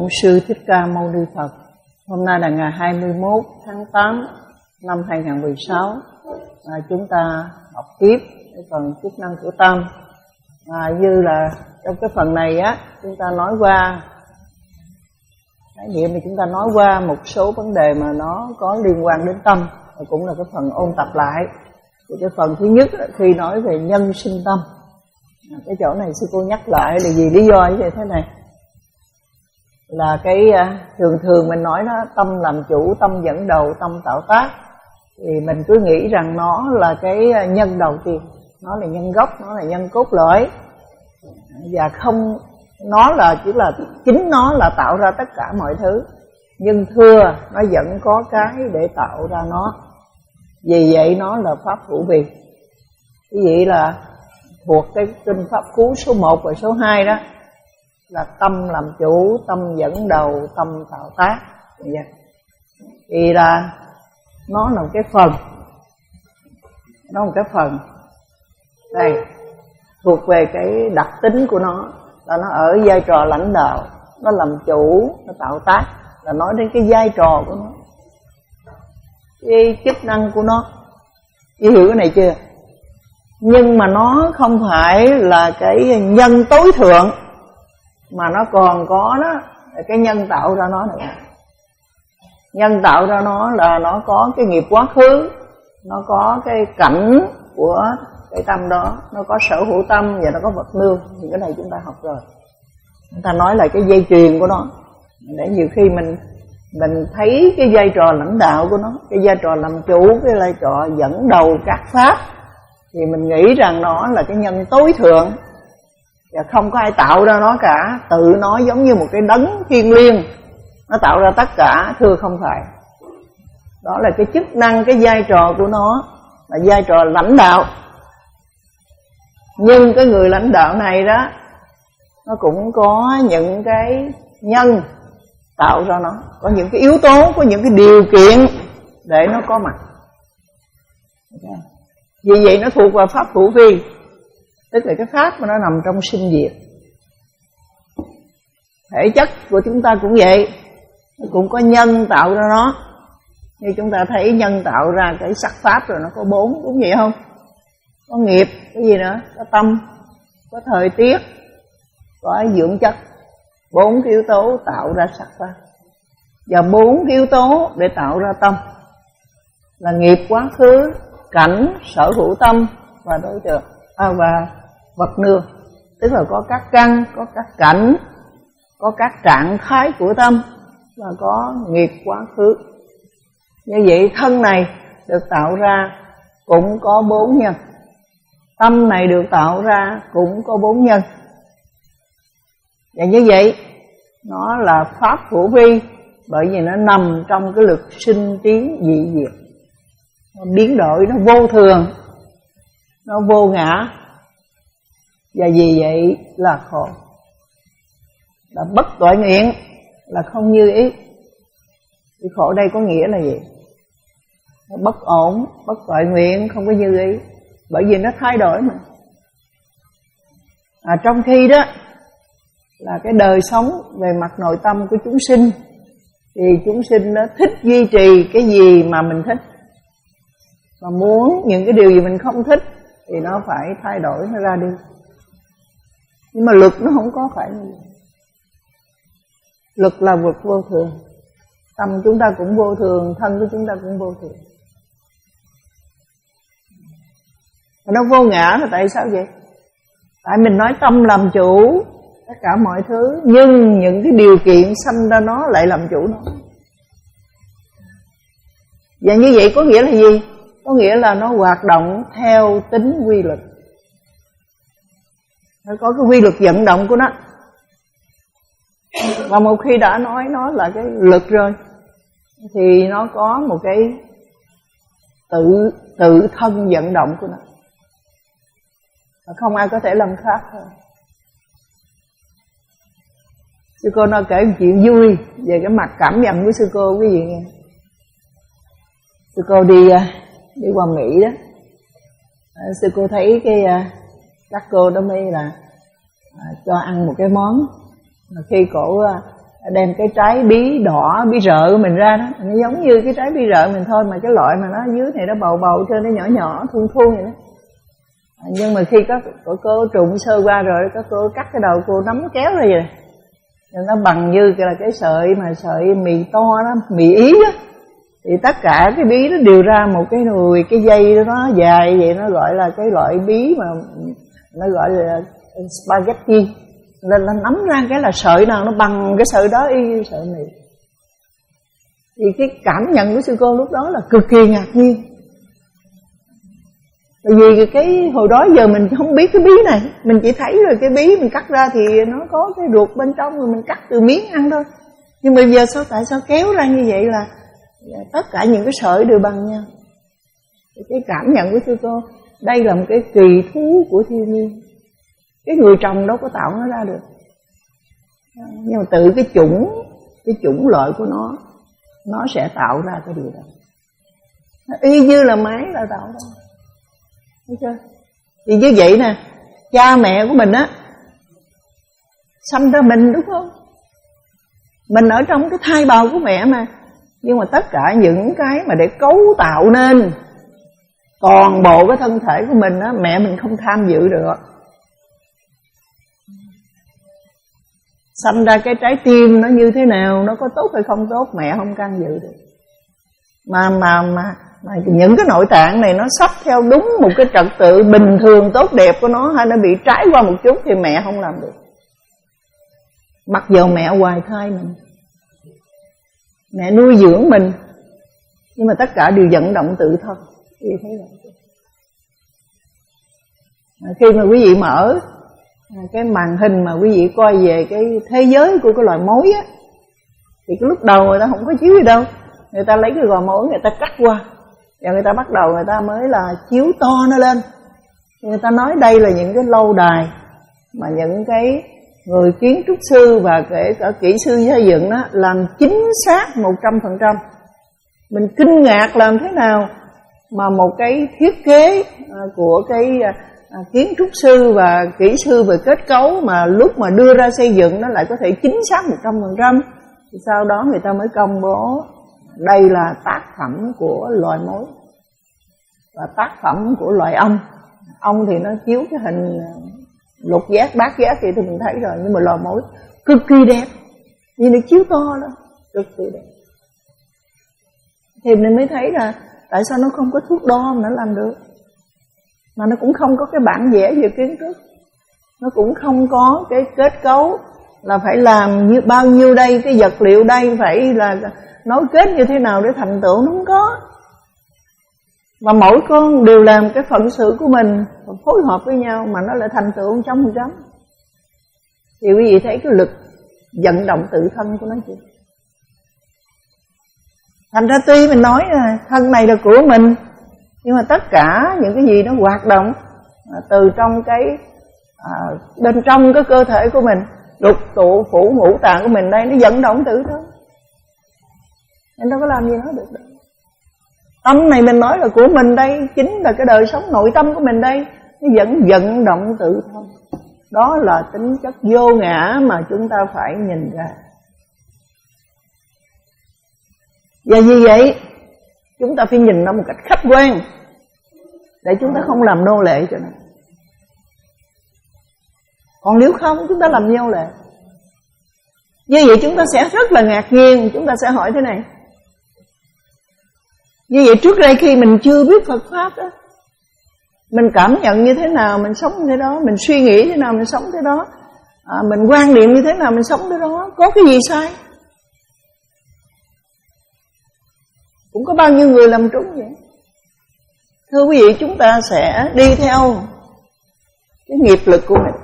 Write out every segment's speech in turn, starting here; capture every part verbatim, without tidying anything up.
Bổn Sư Thích Ca Mâu Ni Phật. Hôm nay là ngày hai mươi mốt tháng tám năm hai nghìn không trăm mười sáu. À, chúng ta học tiếp cái phần chức năng của tâm. À, như là trong cái phần này á, chúng ta nói qua khái niệm thì chúng ta nói qua một số vấn đề mà nó có liên quan đến tâm, và cũng là cái phần ôn tập lại. Thì cái phần thứ nhất khi nói về nhân sinh tâm, à, cái chỗ này sư cô nhắc lại là vì lý do như thế này. Là cái thường thường mình nói đó, tâm làm chủ, tâm dẫn đầu, tâm tạo tác, thì mình cứ nghĩ rằng nó là cái nhân đầu tiên, nó là nhân gốc, nó là nhân cốt lõi, và không, nó là chỉ là chính nó là tạo ra tất cả mọi thứ. Nhưng thưa nó vẫn có cái để tạo ra nó, vì vậy nó là pháp hữu vi. Cái vậy là thuộc cái kinh pháp cú số một và số hai đó, là tâm làm chủ, tâm dẫn đầu, tâm tạo tác. Thì là nó là một cái phần, nó là một cái phần đây thuộc về cái đặc tính của nó, là nó ở vai trò lãnh đạo, nó làm chủ, nó tạo tác, là nói đến cái vai trò của nó, cái chức năng của nó. Chị hiểu cái này chưa? Nhưng mà nó không phải là cái nhân tối thượng, mà nó còn có đó cái nhân tạo ra nó nữa. Nhân tạo ra nó là nó có cái nghiệp quá khứ, nó có cái cảnh của cái tâm đó, nó có sở hữu tâm và nó có vật nương. Thì cái này chúng ta học rồi. Chúng ta nói là cái dây chuyền của nó, để nhiều khi mình mình thấy cái vai trò lãnh đạo của nó, cái vai trò làm chủ, cái vai trò dẫn đầu các pháp, thì mình nghĩ rằng nó là cái nhân tối thượng, và không có ai tạo ra nó cả, tự nó giống như một cái đấng thiêng liêng, nó tạo ra tất cả. Thưa không phải. Đó là cái chức năng, cái vai trò của nó là vai trò lãnh đạo. Nhưng cái người lãnh đạo này đó, nó cũng có những cái nhân tạo ra nó, có những cái yếu tố, có những cái điều kiện để nó có mặt. Vì vậy nó thuộc vào pháp hữu vi, tức là cái pháp mà nó nằm trong sinh diệt. Thể chất của chúng ta cũng vậy, nó cũng có nhân tạo ra nó. Như chúng ta thấy nhân tạo ra cái sắc pháp rồi, nó có bốn, đúng vậy không? Có nghiệp, cái gì nữa? Có tâm, có thời tiết, có dưỡng chất. Bốn cái yếu tố tạo ra sắc pháp, và bốn cái yếu tố để tạo ra tâm là nghiệp quá khứ, cảnh, sở hữu tâm và đối tượng, à, và vật nương. Tức là có các căn, có các cảnh, có các trạng thái của tâm, và có nghiệp quá khứ. Như vậy thân này được tạo ra cũng có bốn nhân, tâm này được tạo ra cũng có bốn nhân. Và như vậy nó là pháp hữu vi, bởi vì nó nằm trong cái lực sinh tiến dị diệt, nó biến đổi, nó vô thường, nó vô ngã, và vì vậy là khổ, là bất toại nguyện, là không như ý. Thì khổ đây có nghĩa là gì? Nó bất ổn, bất toại nguyện, không có như ý, bởi vì nó thay đổi mà. À, trong khi đó là cái đời sống về mặt nội tâm của chúng sinh, thì chúng sinh nó thích duy trì cái gì mà mình thích, mà muốn những cái điều gì mình không thích thì nó phải thay đổi, nó ra đi. Nhưng mà luật nó không có phải như vậy. Luật là luật vô thường, tâm chúng ta cũng vô thường, thân của chúng ta cũng vô thường. Mà nó vô ngã là tại sao vậy? Tại mình nói tâm làm chủ tất cả mọi thứ, nhưng những cái điều kiện sanh ra nó lại làm chủ nó. Và như vậy có nghĩa là gì? Có nghĩa là nó hoạt động theo tính quy luật, nó có cái quy luật vận động của nó. Và một khi đã nói nó là cái lực rồi, thì nó có một cái tự tự thân vận động của nó, và không ai có thể làm khác thôi. Sư cô nói kể một chuyện vui về cái mặt cảm nhận của sư cô, quý vị nghe. Sư cô đi đi qua Mỹ đó, sư cô thấy cái các cô đó mới là cho ăn một cái món, mà khi cổ đem cái trái bí đỏ, bí rợ của mình ra đó, nó giống như cái trái bí rợ mình thôi, mà cái loại mà nó dưới này nó bầu bầu cho nó nhỏ nhỏ thun thun vậy đó. Nhưng mà khi có cô, cô trụng sơ qua rồi, có cô cắt cái đầu cô nắm kéo ra vậy, rồi nó bằng như là cái sợi mà sợi mì to đó, mì Ý đó, thì tất cả cái bí nó đều ra một cái nùi, cái dây đó nó dài vậy, nó gọi là cái loại bí mà nó gọi là spaghetti. Nên nó nắm ra cái là sợi nào nó bằng cái sợi đó y như sợi mì. Thì cái cảm nhận của sư cô lúc đó là cực kỳ ngạc nhiên. Bởi vì cái hồi đó giờ mình không biết cái bí này, mình chỉ thấy rồi cái bí mình cắt ra thì nó có cái ruột bên trong rồi mình cắt từ miếng ăn thôi. Nhưng mà giờ sao, tại sao kéo ra như vậy là tất cả những cái sợi đều bằng nhau. Cái cảm nhận của sư cô, đây là một cái kỳ thú của thiên nhiên. Cái người trồng đâu có tạo nó ra được. Nhưng mà tự cái chủng, cái chủng loại của nó, nó sẽ tạo ra cái điều đó. Nó y như là máy là tạo ra. Thấy chưa? Thì như vậy nè, cha mẹ của mình á sanh ra mình, đúng không? Mình ở trong cái thai bào của mẹ mà. Nhưng mà tất cả những cái mà để cấu tạo nên toàn bộ cái thân thể của mình á, mẹ mình không tham dự được. Sanh ra cái trái tim nó như thế nào, nó có tốt hay không tốt, mẹ không can dự được. Mà mà mà mà những cái nội tạng này nó sắp theo đúng một cái trật tự bình thường tốt đẹp của nó, hay nó bị trái qua một chút thì mẹ không làm được. Mặc dù mẹ hoài thai mình, mẹ nuôi dưỡng mình, nhưng mà tất cả đều vận động tự thân. Quý vị thấy vậy? Khi mà quý vị mở cái màn hình mà quý vị coi về cái thế giới của cái loài mối á, thì cái lúc đầu người ta không có chiếu gì đâu, người ta lấy cái gò mối người ta cắt qua, và người ta bắt đầu người ta mới là chiếu to nó lên. Người ta nói đây là những cái lâu đài mà những cái người kiến trúc sư và kể cả kỹ sư xây dựng đó làm chính xác một trăm phần trăm. Mình kinh ngạc làm thế nào mà một cái thiết kế của cái kiến trúc sư và kỹ sư về kết cấu mà lúc mà đưa ra xây dựng nó lại có thể chính xác một trăm phần trăm. Thì sau đó người ta mới công bố đây là tác phẩm của loài mối và tác phẩm của loài ong. Ong thì nó chiếu cái hình lục giác, bát giác thì mình thấy rồi, nhưng mà loài mối cực kỳ đẹp, như nó chiếu to đó, cực kỳ đẹp. Thì mình mới thấy là tại sao nó không có thước đo mà nó làm được, mà nó cũng không có cái bản vẽ về kiến trúc, nó cũng không có cái kết cấu là phải làm như bao nhiêu đây, cái vật liệu đây phải là nối kết như thế nào để thành tựu, nó không có. Mà mỗi con đều làm cái phận sự của mình và phối hợp với nhau mà nó lại thành tựu một trăm phần trăm. Thì quý vị thấy cái lực vận động tự thân của nó chưa? Thành ra tuy mình nói là thân này là của mình, nhưng mà tất cả những cái gì nó hoạt động từ trong cái à, bên trong cái cơ thể của mình, lục tụ phủ ngũ tạng của mình đây, nó vận động tự thân. Nên đâu có làm gì nó được đâu. Tâm này mình nói là của mình đây, chính là cái đời sống nội tâm của mình đây, nó vẫn vận động tự thân. Đó là tính chất vô ngã mà chúng ta phải nhìn ra. Và vì vậy chúng ta phải nhìn nó một cách khách quan, để chúng ta không làm nô lệ cho nó. Còn nếu không chúng ta làm nô lệ. Như vậy chúng ta sẽ rất là ngạc nhiên. Chúng ta sẽ hỏi thế này: như vậy trước đây khi mình chưa biết Phật Pháp đó, mình cảm nhận như thế nào mình sống như thế đó, mình suy nghĩ thế nào mình sống thế đó, à, mình quan niệm như thế nào mình sống thế đó, có cái gì sai? Cũng có bao nhiêu người làm trúng vậy? Thưa quý vị, chúng ta sẽ đi theo cái nghiệp lực của mình.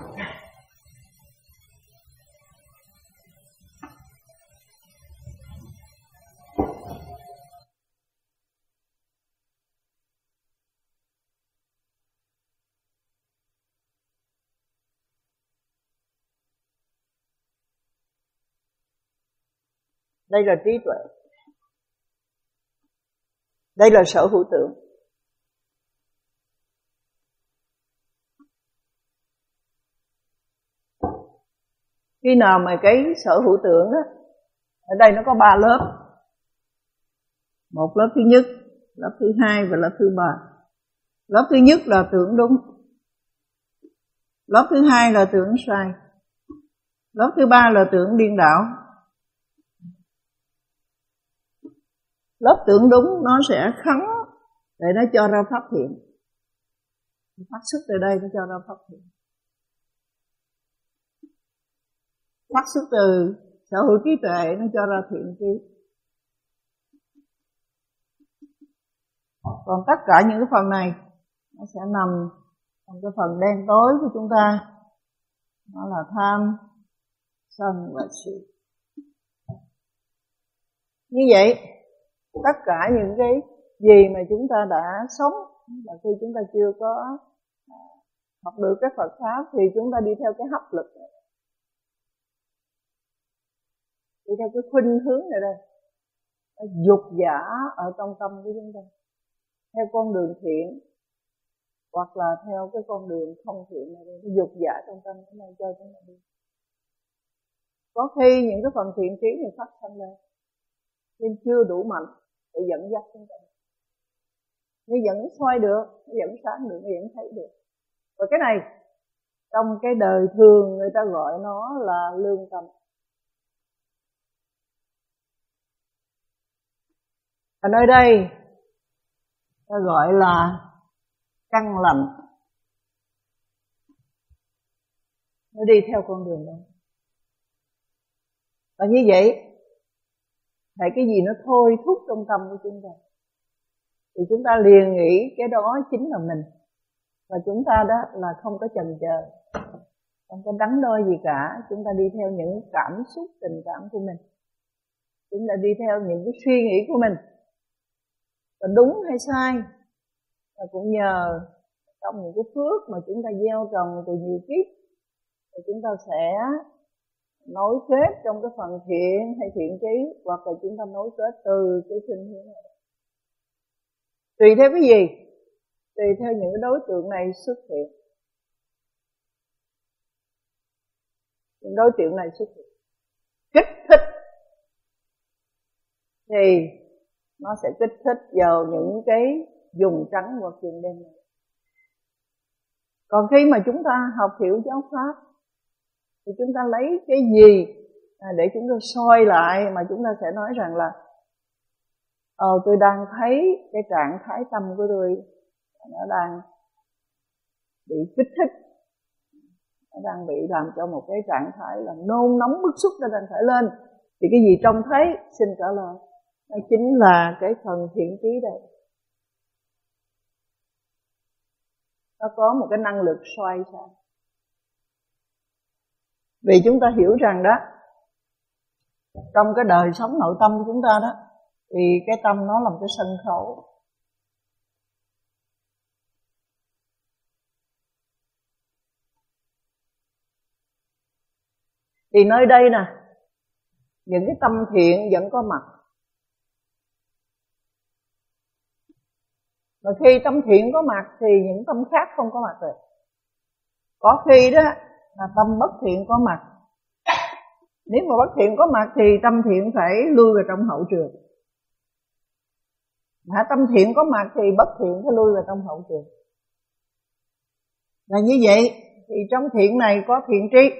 Đây là trí tuệ. Đây là sở hữu tượng. Khi nào mà cái sở hữu tượng á, Ở đây nó có ba lớp. Một lớp thứ nhất, lớp thứ hai và lớp thứ ba. Lớp thứ nhất là tưởng đúng, lớp thứ hai là tưởng sai, lớp thứ ba là tưởng điên đảo. Lớp tưởng đúng nó sẽ khấn để nó cho ra pháp hiện, phát xuất từ đây nó cho ra pháp hiện, phát xuất từ sở hữu trí tuệ nó cho ra thiện trí. Còn tất cả những cái phần này nó sẽ nằm trong cái phần đen tối của chúng ta, nó là tham, sân và si. Như vậy tất cả những cái gì mà chúng ta đã sống là khi chúng ta chưa có học được cái Phật pháp thì chúng ta đi theo cái hấp lực này, đi theo cái khuynh hướng này đây, dục giả ở trong tâm của chúng ta, theo con đường thiện hoặc là theo cái con đường không thiện này, cái dục giả trong tâm của mình cho chúng ta đi. Có khi những cái phần thiện trí này phát sinh lên nhưng chưa đủ mạnh để dẫn dắt chúng ta, nó vẫn xoay được, nó vẫn sáng được, nó vẫn thấy được. Và cái này trong cái đời thường người ta gọi nó là lương tâm. Ở nơi đây ta gọi là căn lành, nó đi theo con đường đó. Và như vậy tại cái gì nó thôi thúc trong tâm của chúng ta thì chúng ta liền nghĩ cái đó chính là mình, và chúng ta đó là không có chần chờ, không có đắn đo gì cả. Chúng ta đi theo những cảm xúc tình cảm của mình, chúng ta đi theo những cái suy nghĩ của mình, và đúng hay sai và cũng nhờ trong những cái phước mà chúng ta gieo trồng từ nhiều kiếp thì chúng ta sẽ nối kết trong cái phần thiện hay thiện trí, hoặc là chúng ta nối kết từ cái khuynh hướng này. Tùy theo cái gì? Tùy theo những cái đối tượng này xuất hiện. Những đối tượng này xuất hiện kích thích thì nó sẽ kích thích vào những cái vùng trắng hoặc vùng đen này. Còn khi mà chúng ta học hiểu giáo pháp thì chúng ta lấy cái gì để chúng ta soi lại mà chúng ta sẽ nói rằng là Ờ tôi đang thấy cái trạng thái tâm của tôi nó đang bị kích thích, nó đang bị làm cho một cái trạng thái là nôn nóng bức xúc nó đang khởi lên. Thì cái gì trông thấy xin trả lời, nó chính là cái phần thiện trí đây. Nó có một cái năng lực xoay sang. Vì chúng ta hiểu rằng đó, trong cái đời sống nội tâm của chúng ta đó, thì cái tâm nó là một cái sân khấu. Thì nơi đây nè, những cái tâm thiện vẫn có mặt. Mà khi tâm thiện có mặt thì những tâm khác không có mặt rồi. Có khi đó là tâm bất thiện có mặt. Nếu mà bất thiện có mặt thì tâm thiện phải lui vào trong hậu trường. Mà tâm thiện có mặt thì bất thiện phải lui vào trong hậu trường. Là như vậy thì trong thiện này có thiện trí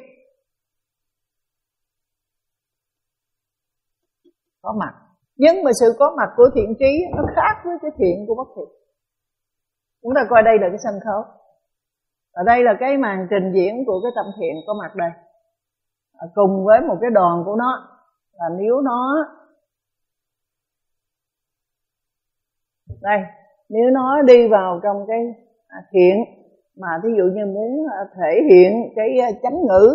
có mặt. Nhưng mà sự có mặt của thiện trí nó khác với cái thiện của bất thiện. Chúng ta coi đây là cái sân khấu. Ở đây là cái màn trình diễn của cái tâm thiện có mặt đây. Cùng với một cái đoàn của nó, là nếu nó đây, nếu nó đi vào trong cái thiện mà thí dụ như muốn thể hiện cái chánh ngữ,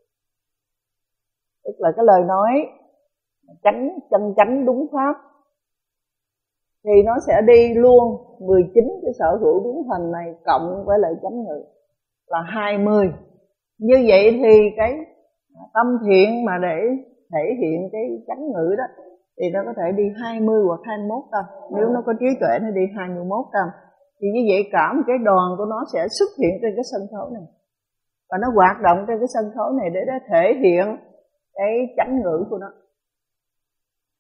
tức là cái lời nói chánh chân chánh đúng pháp, thì nó sẽ đi luôn mười chín cái sở hữu biến thành này cộng với lại chánh ngữ là hai mươi. Như vậy thì cái tâm thiện mà để thể hiện cái chánh ngữ đó thì nó có thể đi hai mươi hoặc hai mươi mốt tâm. Nếu nó có trí tuệ nó đi hai mươi mốt tâm. Thì như vậy cả một cái đoàn của nó sẽ xuất hiện trên cái sân khấu này. Và nó hoạt động trên cái sân khấu này để nó thể hiện cái chánh ngữ của nó.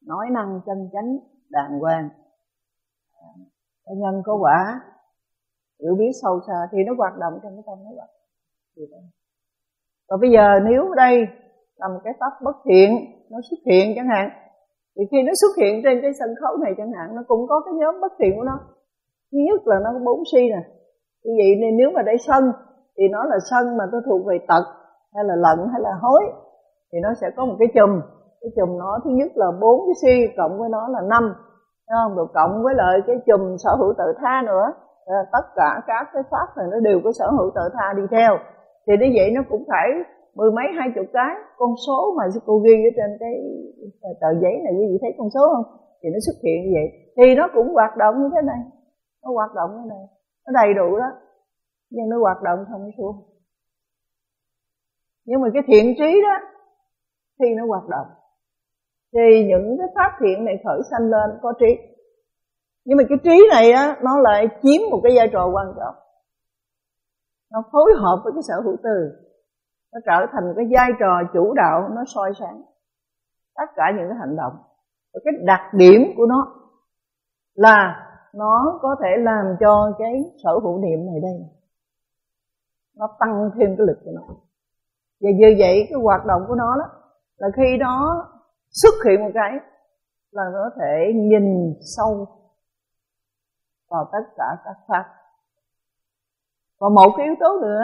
nói năng chân chánh đàng hoàng, có nhân có quả, hiểu biết sâu xa thì nó hoạt động trong cái tâm nó hoạt. Và bây giờ nếu đây là một cái pháp bất thiện nó xuất hiện chẳng hạn, thì khi nó xuất hiện trên cái sân khấu này chẳng hạn, nó cũng có cái nhóm bất thiện của nó. Thứ nhất là nó có bốn si nè. Như vậy nên nếu mà để sân thì nó là sân mà nó thuộc về tật hay là lận hay là hối, thì nó sẽ có một cái chùm. Cái chùm nó thứ nhất là bốn cái si cộng với nó là năm, không? Rồi cộng với lại cái chùm sở hữu tự tha nữa. À, tất cả các cái pháp này nó đều có sở hữu tự tha đi theo. Thì như vậy nó cũng phải mười mấy hai chục cái con số mà cô ghi ở trên cái tờ giấy này, quý vị thấy con số không? Thì nó xuất hiện như vậy. Thì nó cũng hoạt động như thế này. Nó hoạt động như thế này. Nó đầy đủ đó. Nhưng nó hoạt động không suốt. Nhưng mà cái thiện trí đó, khi nó hoạt động, thì những cái pháp thiện này khởi sanh lên có trí. Nhưng mà cái trí này á, nó lại chiếm một cái vai trò quan trọng. Nó phối hợp với cái sở hữu từ, nó trở thành cái vai trò chủ đạo, nó soi sáng tất cả những cái hành động. Và cái đặc điểm của nó là nó có thể làm cho cái sở hữu niệm này đây, nó tăng thêm cái lực của nó. Và như vậy cái hoạt động của nó đó, là khi nó xuất hiện một cái là nó có thể nhìn sâu vào tất cả các pháp. Và một cái yếu tố nữa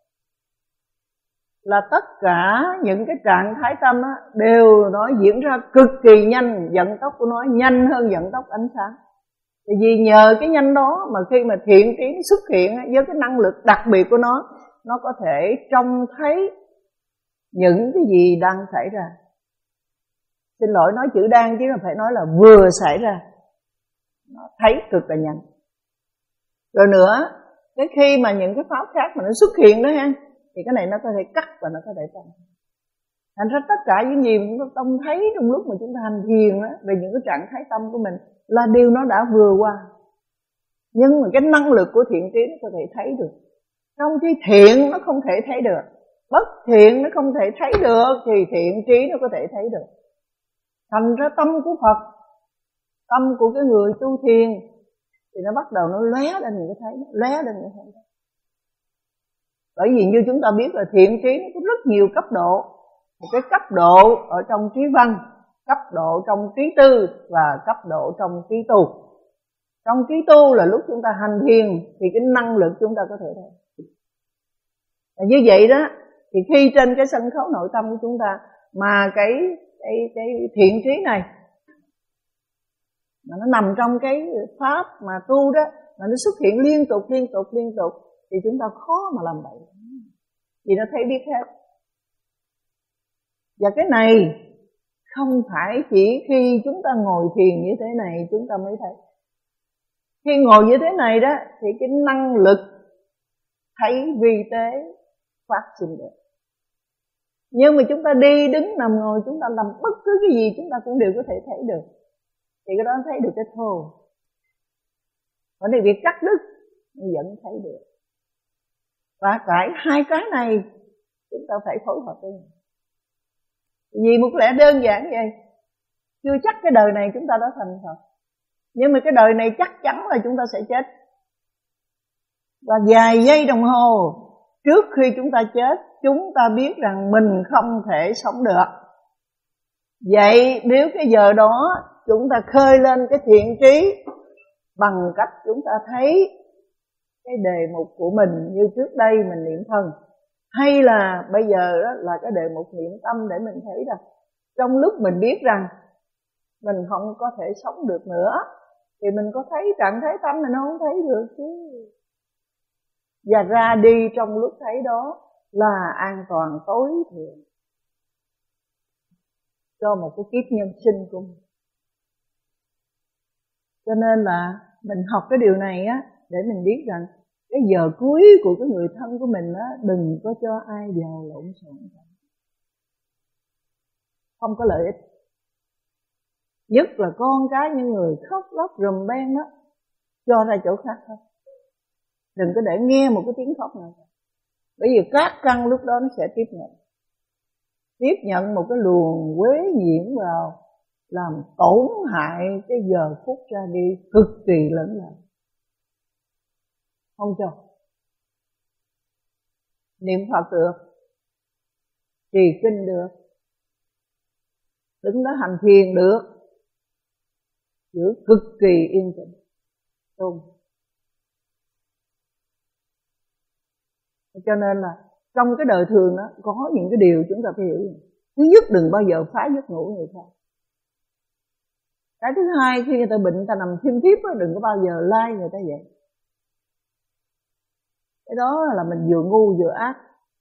là tất cả những cái trạng thái tâm á, đều nó diễn ra cực kỳ nhanh, vận tốc của nó nhanh hơn vận tốc ánh sáng. Thì vì nhờ cái nhanh đó mà khi mà thiện trí xuất hiện với cái năng lực đặc biệt của nó, nó có thể trông thấy những cái gì đang xảy ra. Xin lỗi nói chữ đang chứ phải nói là vừa xảy ra. Nó thấy cực là nhanh. Rồi nữa, cái khi mà những cái pháp khác mà nó xuất hiện đó ha, thì cái này nó có thể cắt và nó có thể tăng. Thành ra tất cả những gì mà chúng ta trông thấy trong lúc mà chúng ta hành thiền đó, về những cái trạng thái tâm của mình là điều nó đã vừa qua. Nhưng mà cái năng lực của thiện trí nó có thể thấy được. Trong khi thiện nó không thể thấy được, bất thiện nó không thể thấy được, thì thiện trí nó có thể thấy được. Thành ra tâm của Phật, tâm của cái người tu thiền, thì nó bắt đầu nó lóe lên người ta thấy, lóe lên người ta thấy. Bởi vì như chúng ta biết là thiện trí nó có rất nhiều cấp độ. Một cái cấp độ ở trong trí văn, cấp độ trong trí tư và cấp độ trong trí tu. Trong trí tu là lúc chúng ta hành thiền thì cái năng lực chúng ta có thể thấy. Và như vậy đó, thì khi trên cái sân khấu nội tâm của chúng ta mà cái cái cái thiện trí này mà nó nằm trong cái pháp mà tu đó, mà nó xuất hiện liên tục liên tục liên tục, thì chúng ta khó mà làm bậy. Vì nó thấy biết hết. Và cái này không phải chỉ khi chúng ta ngồi thiền như thế này chúng ta mới thấy. Khi ngồi như thế này đó, thì cái năng lực thấy vi tế phát sinh được. Nhưng mà chúng ta đi, đứng, nằm, ngồi, chúng ta làm bất cứ cái gì chúng ta cũng đều có thể thấy được. Thì cái đó thấy được cái thô. Còn này việc cắt đứt vẫn thấy được. Và cái hai cái này chúng ta phải phối hợp với nhau. Vì một lẽ đơn giản vậy, chưa chắc cái đời này chúng ta đã thành Phật, nhưng mà cái đời này chắc chắn là chúng ta sẽ chết. Và vài giây đồng hồ trước khi chúng ta chết, chúng ta biết rằng mình không thể sống được. Vậy nếu cái giờ đó chúng ta khơi lên cái thiện trí bằng cách chúng ta thấy cái đề mục của mình như trước đây mình niệm thân, hay là bây giờ đó là cái đề mục niệm tâm, để mình thấy rằng trong lúc mình biết rằng mình không có thể sống được nữa, thì mình có thấy trạng thái tâm mình không thấy được chứ. Và ra đi trong lúc thấy đó là an toàn tối thiểu cho một cái kiếp nhân sinh của mình. Cho nên là mình học cái điều này á, để mình biết rằng cái giờ cuối của cái người thân của mình á, đừng có cho ai vào lộn xộn, không có lợi ích. Nhất là con cái những người khóc lóc rùm beng đó, cho ra chỗ khác thôi. Đừng có để nghe một cái tiếng khóc nào. Bởi vì các căn lúc đó nó sẽ tiếp nhận. Tiếp nhận một cái luồng quế nhiễm vào, làm tổn hại cái giờ phút ra đi cực kỳ lớn lao. Không cho. Niệm Phật được, trì kinh được, đứng đó hành thiền được, giữ cực kỳ yên tĩnh, tôn. Cho nên là trong cái đời thường đó có những cái điều chúng ta phải hiểu. Thứ nhất, đừng bao giờ phá giấc ngủ người khác. Cái thứ hai, khi người ta bệnh, người ta nằm thiêm thiếp đó, đừng có bao giờ lai người ta vậy. Cái đó là mình vừa ngu vừa ác.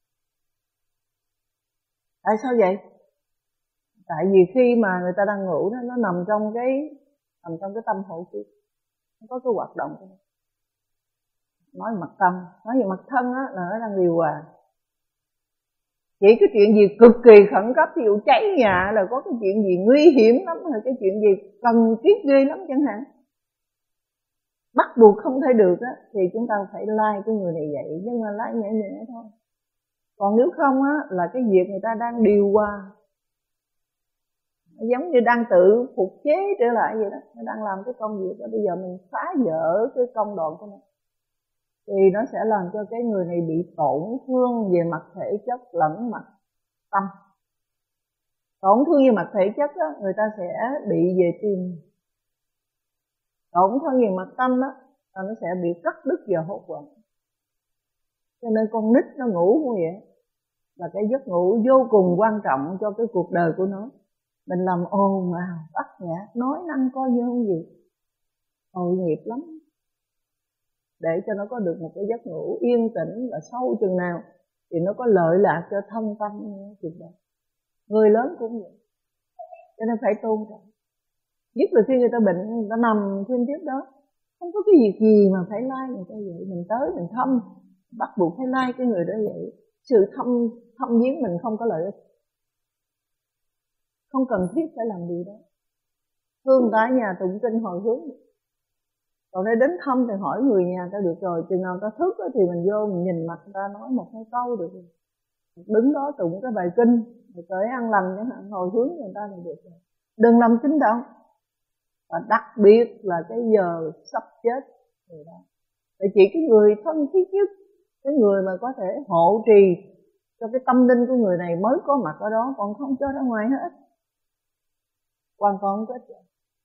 Tại sao vậy? Tại vì khi mà người ta đang ngủ đó, nó nằm trong cái nằm trong cái tâm hộ kia, nó có cái hoạt động của nó. Nói mặt tâm, nói về mặt thân á, là nó đang điều hòa. Chỉ cái chuyện gì cực kỳ khẩn cấp, ví dụ cháy nhà, là có cái chuyện gì nguy hiểm lắm, hay cái chuyện gì cần thiết ghê lắm chẳng hạn, bắt buộc không thể được á, thì chúng ta phải lai cái người này vậy, nhưng mà lai nhẹ nhẹ thôi. Còn nếu không á, là cái việc người ta đang điều hòa, giống như đang tự phục chế trở lại vậy đó, nó đang làm cái công việc đó, bây giờ mình phá vỡ cái công đoạn của nó, thì nó sẽ làm cho cái người này bị tổn thương về mặt thể chất lẫn mặt tâm. Tổn thương về mặt thể chất đó, người ta sẽ bị về tim. Tổn thương về mặt tâm đó, là nó sẽ bị cắt đứt giờ hốt quẩn. Cho nên con nít nó ngủ như vậy, là cái giấc ngủ vô cùng quan trọng cho cái cuộc đời của nó. Mình làm ồn ào, bắt nhạc, nói năng coi như không gì, tội nghiệp lắm. Để cho nó có được một cái giấc ngủ yên tĩnh và sâu chừng nào thì nó có lợi lạc cho thân tâm chừng đó. Người lớn cũng vậy, cho nên phải tôn trọng. Nhất là khi người ta bệnh, người ta nằm trên tiếp đó, không có cái việc gì mà phải lai người ta vậy. Mình tới mình thăm, bắt buộc phải lai cái người đó vậy. Sự thăm thăm viếng mình không có lợi ích, không cần thiết phải làm gì đó. Thương ta nhà tụng kinh hồi hướng, còn đây đến thăm thì hỏi người nhà ta được rồi. Chừng nào ta thức thì mình vô mình nhìn mặt ta nói một hai câu được rồi. Đứng đó tụng cái bài kinh, rồi tới ăn lành chẳng hạn, hồi hướng người ta là được rồi. Đừng làm kinh động. Và đặc biệt là cái giờ sắp chết người đó, thì chỉ cái người thân thiết nhất, cái người mà có thể hộ trì cho cái tâm linh của người này mới có mặt ở đó, còn không cho ra ngoài hết. Hoàn toàn không có ích.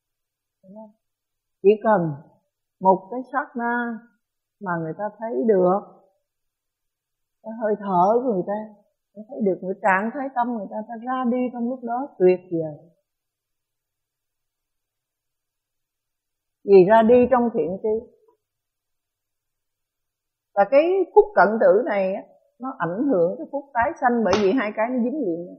Chỉ cần một cái sát na mà người ta thấy được cái hơi thở của người ta, người thấy được người trạng thái tâm người ta, ta ra đi trong lúc đó tuyệt vời. Vì ra đi trong thiện tri. Và cái phút cận tử này nó ảnh hưởng cái phút tái sanh, bởi vì hai cái nó dính liền.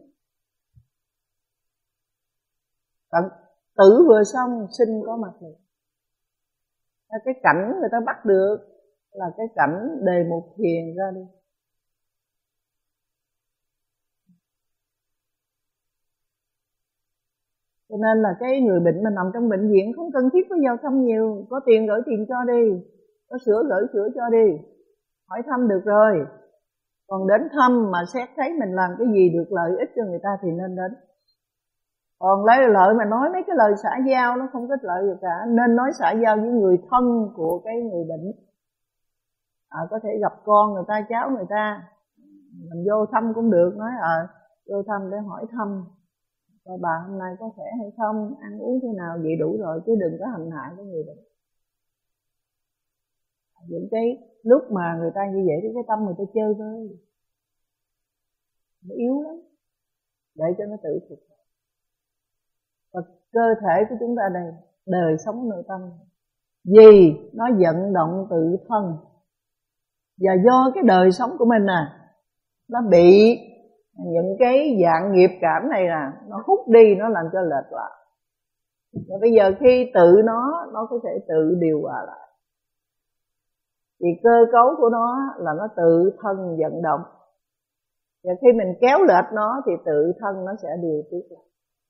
Cận tử vừa xong sinh có mặt liền. Cái cảnh người ta bắt được là cái cảnh đề mục thiền ra đi. Cho nên là cái người bệnh mà nằm trong bệnh viện không cần thiết phải vào thăm nhiều. Có tiền gửi tiền cho đi, có sữa gửi sữa cho đi, hỏi thăm được rồi. Còn đến thăm mà xét thấy mình làm cái gì được lợi ích cho người ta thì nên đến. Còn lấy lợi mà nói mấy cái lời xã giao nó không có lợi gì cả. Nên nói xã giao với người thân của cái người bệnh. À, có thể gặp con người ta, cháu người ta, mình vô thăm cũng được. Nói à, vô thăm để hỏi thăm coi bà hôm nay có khỏe hay không, ăn uống thế nào, vậy đủ rồi, chứ đừng có hành hại cái người bệnh. Những cái lúc mà người ta như vậy thì cái tâm người ta chơi vơi, nó yếu lắm, để cho nó tự phục. Và cơ thể của chúng ta đây, đời sống nội tâm, vì nó vận động tự thân, và do cái đời sống của mình nè, nó bị những cái dạng nghiệp cảm này nè, nó hút đi, nó làm cho lệch lạc. Và bây giờ khi tự nó, nó có thể tự điều hòa lại. Vì cơ cấu của nó là nó tự thân vận động. Và khi mình kéo lệch nó thì tự thân nó sẽ điều tiết lại.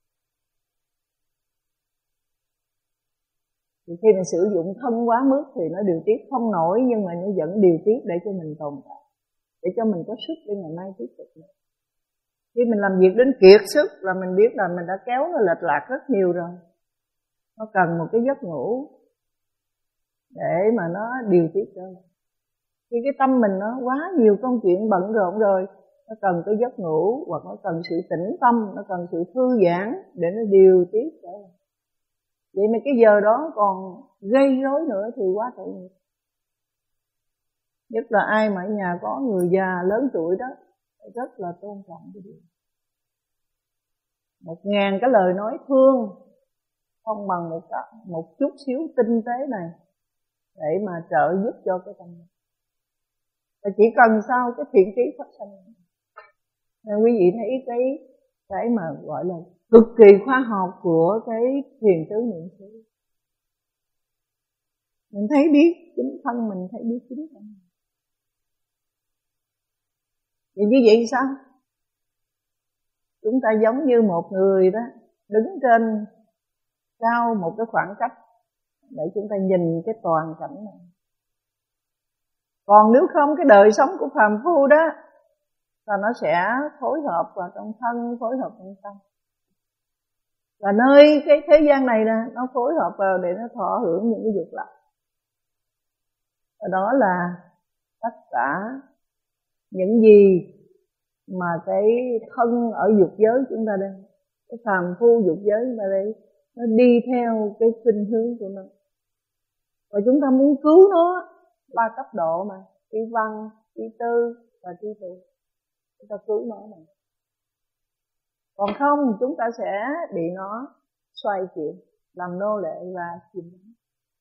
Thì khi mình sử dụng thân quá mức thì nó điều tiết không nổi, nhưng mà nó vẫn điều tiết để cho mình tồn tại, để cho mình có sức để ngày mai tiếp tục. Khi Khi mình làm việc đến kiệt sức là mình biết là mình đã kéo nó lệch lạc rất nhiều rồi. Nó cần một cái giấc ngủ để mà nó điều tiết trở lại. Khi cái tâm mình nó quá nhiều công chuyện bận rộn rồi, nó cần cái giấc ngủ, hoặc nó cần sự tĩnh tâm, nó cần sự thư giãn để nó điều tiết trở lại. Vậy mà cái giờ đó còn gây rối nữa thì quá tội nghiệp. Nhất là ai mà ở nhà có người già lớn tuổi đó, rất là tôn trọng cái điều. Một ngàn cái lời nói thương không bằng một, một chút xíu tinh tế này để mà trợ giúp cho cái tâm. Và chỉ cần sao cái thiện trí phát sinh. Nên quý vị thấy cái cái mà gọi là cực kỳ khoa học của cái thiền tứ niệm xứ. Mình thấy biết chính thân mình, thấy biết chính thân mình. Vậy như vậy sao? Chúng ta giống như một người đó đứng trên cao một cái khoảng cách để chúng ta nhìn cái toàn cảnh này. Còn nếu không, cái đời sống của phàm phu đó là nó sẽ phối hợp vào trong thân, phối hợp trong tâm. Và nơi cái thế gian này nè, nó phối hợp vào để nó thọ hưởng những cái dục lạc. Và đó là tất cả những gì mà cái thân ở dục giới chúng ta đây, cái phàm phu dục giới chúng ta đây, nó đi theo cái khuynh hướng của nó. Và chúng ta muốn cứu nó ba cấp độ mà, tri văn, tri tư và tri tụ. Chúng ta cứu nó mà. Còn không chúng ta sẽ bị nó xoay chuyển, làm nô lệ và chìm đắm.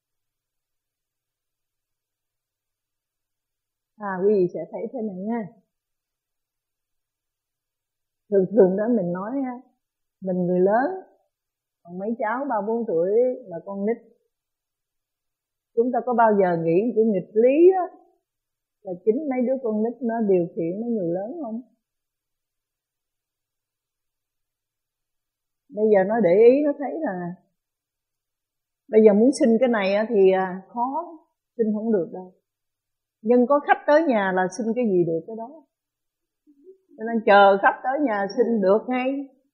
À, quý vị sẽ thấy thế này nha. Thường thường đó mình nói mình người lớn, còn mấy cháu ba bốn tuổi là con nít. Chúng ta có bao giờ nghĩ cái nghịch lý á, là chính mấy đứa con nít nó điều khiển mấy người lớn không? Bây giờ nó để ý nó thấy là bây giờ muốn xin cái này thì khó, xin không được đâu. Nhưng có khách tới nhà là xin cái gì được cái đó. Cho nên chờ khách tới nhà xin được ngay.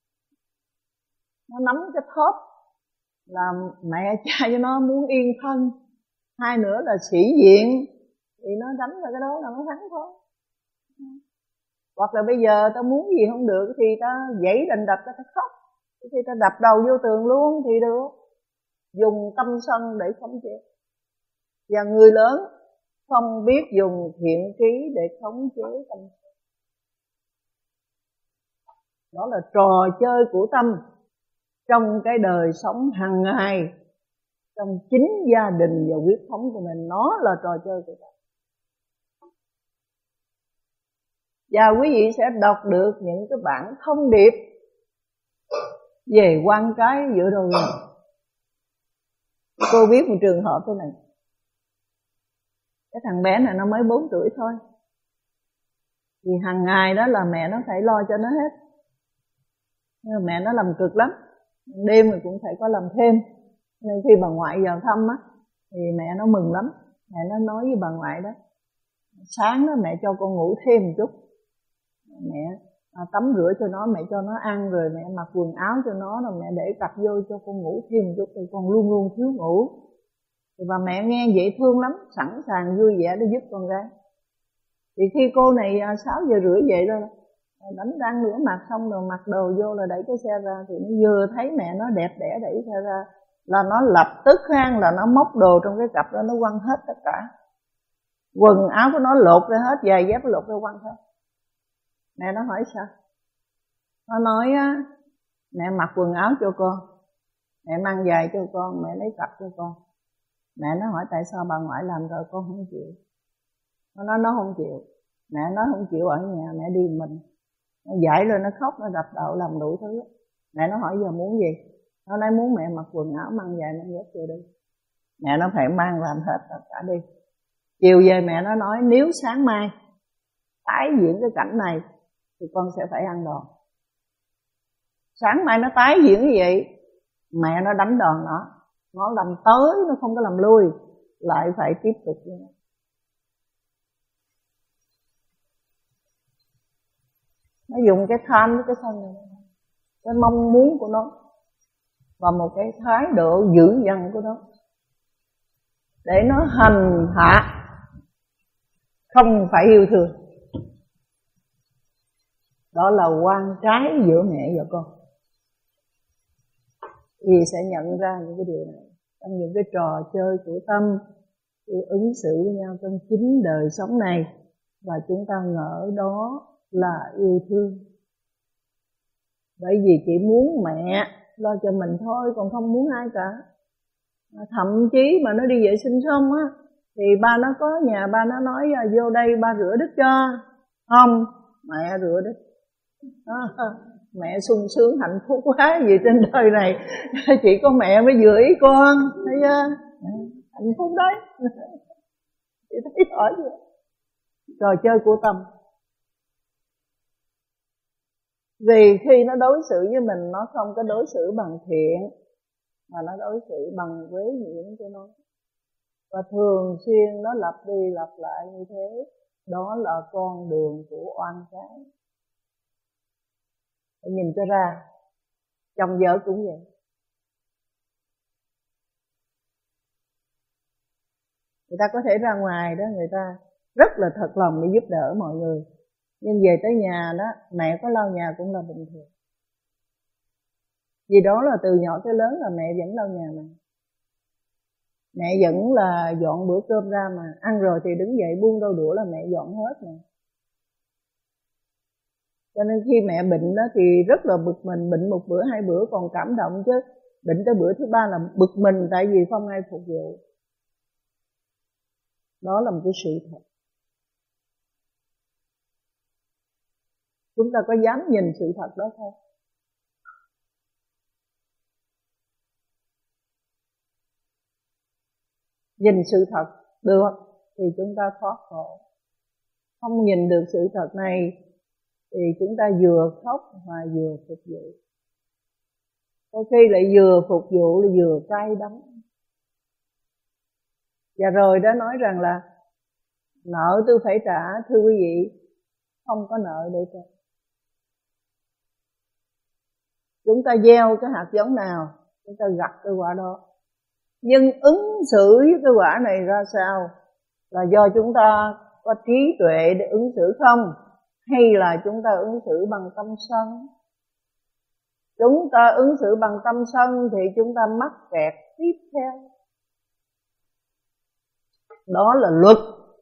Nó nắm cái thóp là mẹ cha cho nó muốn yên thân. Hai nữa là sĩ diện thì nó đánh vào cái đó là nó thắng thôi. Hoặc là bây giờ ta muốn gì không được thì ta dãy đành đập ta, ta khóc. Thì ta đập đầu vô tường luôn thì được. Dùng tâm sân để khống chế. Và người lớn không biết dùng thiện trí để khống chế tâm sân. Đó là trò chơi của tâm trong cái đời sống hàng ngày, trong chính gia đình và huyết thống của mình. Nó là trò chơi của tâm. Và quý vị sẽ đọc được những cái bản thông điệp về quan cái giữa đôi người. Cô biết một trường hợp thế này. Cái thằng bé này nó mới bốn tuổi thôi. Thì hàng ngày đó là mẹ nó phải lo cho nó hết. Nhưng mà mẹ nó làm cực lắm. Đêm rồi cũng phải có làm thêm. Nên khi bà ngoại vào thăm á, thì mẹ nó mừng lắm. Mẹ nó nói với bà ngoại đó, sáng đó mẹ cho con ngủ thêm một chút. Mẹ à, tắm rửa cho nó, mẹ cho nó ăn, rồi mẹ mặc quần áo cho nó, rồi mẹ để cặp vô cho con ngủ thêm một chút. Thì con luôn luôn thiếu ngủ. Thì bà mẹ nghe vậy thương lắm, sẵn sàng vui vẻ để giúp con gái. Thì khi cô này à, sáu giờ rưỡi vậy rồi, đánh răng rửa mặt xong rồi mặc đồ vô là đẩy cái xe ra. Thì nó vừa thấy mẹ nó đẹp đẽ đẩy xe ra là nó lập tức khang là nó móc đồ trong cái cặp đó, nó quăng hết tất cả. Quần áo của nó lột ra hết, giày dép nó lột ra quăng hết. Mẹ nó hỏi sao? Nó nói á, mẹ mặc quần áo cho con, mẹ mang giày cho con, mẹ lấy cặp cho con. Mẹ nó hỏi tại sao bà ngoại làm rồi con không chịu. Nó nói nó không chịu. Mẹ nó không chịu ở nhà, mẹ đi mình. Nó dậy rồi nó khóc, nó đập đầu làm đủ thứ. Mẹ nó hỏi giờ muốn gì? Nó nói muốn mẹ mặc quần áo, mang giày, mang dép vô đi. Mẹ nó phải mang làm hết tất cả đi. Chiều về mẹ nó nói nếu sáng mai tái diễn cái cảnh này thì con sẽ phải ăn đòn. Sáng mai nó tái diễn như vậy, mẹ nó đánh đòn nó. Nó làm tới, nó không có làm lui, lại phải tiếp tục như vậy. Nó dùng cái tham với cái sân này, cái mong muốn của nó và một cái thái độ dữ dằn của nó để nó hành hạ, không phải yêu thương. Đó là oan trái giữa mẹ và con. Dì sẽ nhận ra những cái điều này trong những cái trò chơi của tâm, để ứng xử với nhau trong chính đời sống này, và chúng ta ngỡ đó là yêu thương. Bởi vì chỉ muốn mẹ lo cho mình thôi, còn không muốn ai cả. Thậm chí mà nó đi vệ sinh xong á, thì ba nó có nhà, ba nó nói vô đây ba rửa đít cho. Không, mẹ rửa đít. À, mẹ sung sướng hạnh phúc quá, vì trên đời này chỉ có mẹ mới vừa ý con, thấy chưa? Hạnh phúc đấy. Chị thấy hỏi gì? Trò chơi của tâm. Vì khi nó đối xử với mình, nó không có đối xử bằng thiện, mà nó đối xử bằng quế nhiễm của nó. Và thường xuyên nó lặp đi lặp lại như thế. Đó là con đường của oan trái. Để nhìn cho ra, chồng vợ cũng vậy. Người ta có thể ra ngoài đó, người ta rất là thật lòng để giúp đỡ mọi người, nhưng về tới nhà đó, mẹ có lau nhà cũng là bình thường. Vì đó là từ nhỏ tới lớn là mẹ vẫn lau nhà mà. Mẹ vẫn là dọn bữa cơm ra mà. Ăn rồi thì đứng dậy buông đôi đũa là mẹ dọn hết mà. Cho nên khi mẹ bệnh đó thì rất là bực mình. Bệnh một bữa hai bữa còn cảm động, chứ bệnh tới bữa thứ ba là bực mình, tại vì không ai phục vụ. Đó là một cái sự thật. Chúng ta có dám nhìn sự thật đó không? Nhìn sự thật được thì chúng ta thoát khổ. Không nhìn được sự thật này thì chúng ta vừa khóc mà vừa phục vụ. Có khi lại vừa phục vụ lại vừa cay đắng. Và rồi đã nói rằng là nợ tôi phải trả, thưa quý vị, không có nợ để trả. Chúng ta gieo cái hạt giống nào, chúng ta gặt cái quả đó. Nhưng ứng xử với cái quả này ra sao là do chúng ta có trí tuệ để ứng xử không, hay là chúng ta ứng xử bằng tâm sân. Chúng ta ứng xử bằng tâm sân thì chúng ta mắc kẹt tiếp theo. Đó là luật.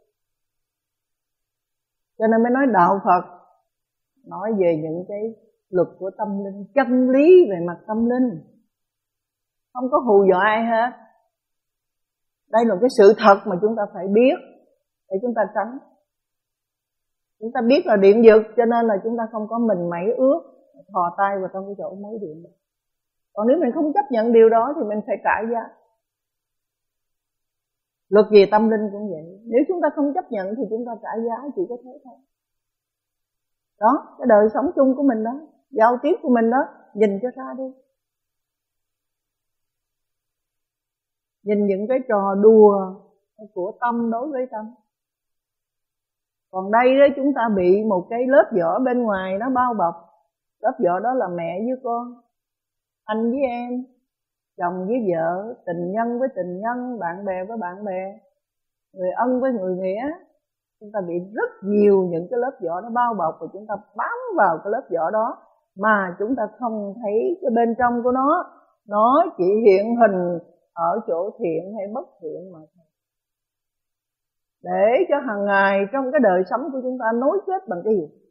Cho nên mới nói đạo Phật nói về những cái luật của tâm linh, chân lý về mặt tâm linh. Không có hù dọa ai hết. Đây là cái sự thật mà chúng ta phải biết để chúng ta tránh. Chúng ta biết là điện giật, cho nên là chúng ta không có mình mẩy ướt, thò tay vào trong cái chỗ mối điện. Còn nếu mình không chấp nhận điều đó thì mình phải trả giá. Luật về tâm linh cũng vậy. Nếu chúng ta không chấp nhận thì chúng ta trả giá, chỉ có thế thôi. Đó, cái đời sống chung của mình đó, giao tiếp của mình đó, nhìn cho ra đi. Nhìn những cái trò đùa của tâm đối với tâm. Còn đây đó chúng ta bị một cái lớp vỏ bên ngoài nó bao bọc. Lớp vỏ đó là mẹ với con, anh với em, chồng với vợ, tình nhân với tình nhân, bạn bè với bạn bè, người ân với người nghĩa. Chúng ta bị rất nhiều những cái lớp vỏ nó bao bọc, và chúng ta bám vào cái lớp vỏ đó mà chúng ta không thấy cái bên trong của nó. Nó chỉ hiện hình ở chỗ thiện hay bất thiện mà thôi. Để cho hàng ngày trong cái đời sống của chúng ta nối kết bằng cái gì?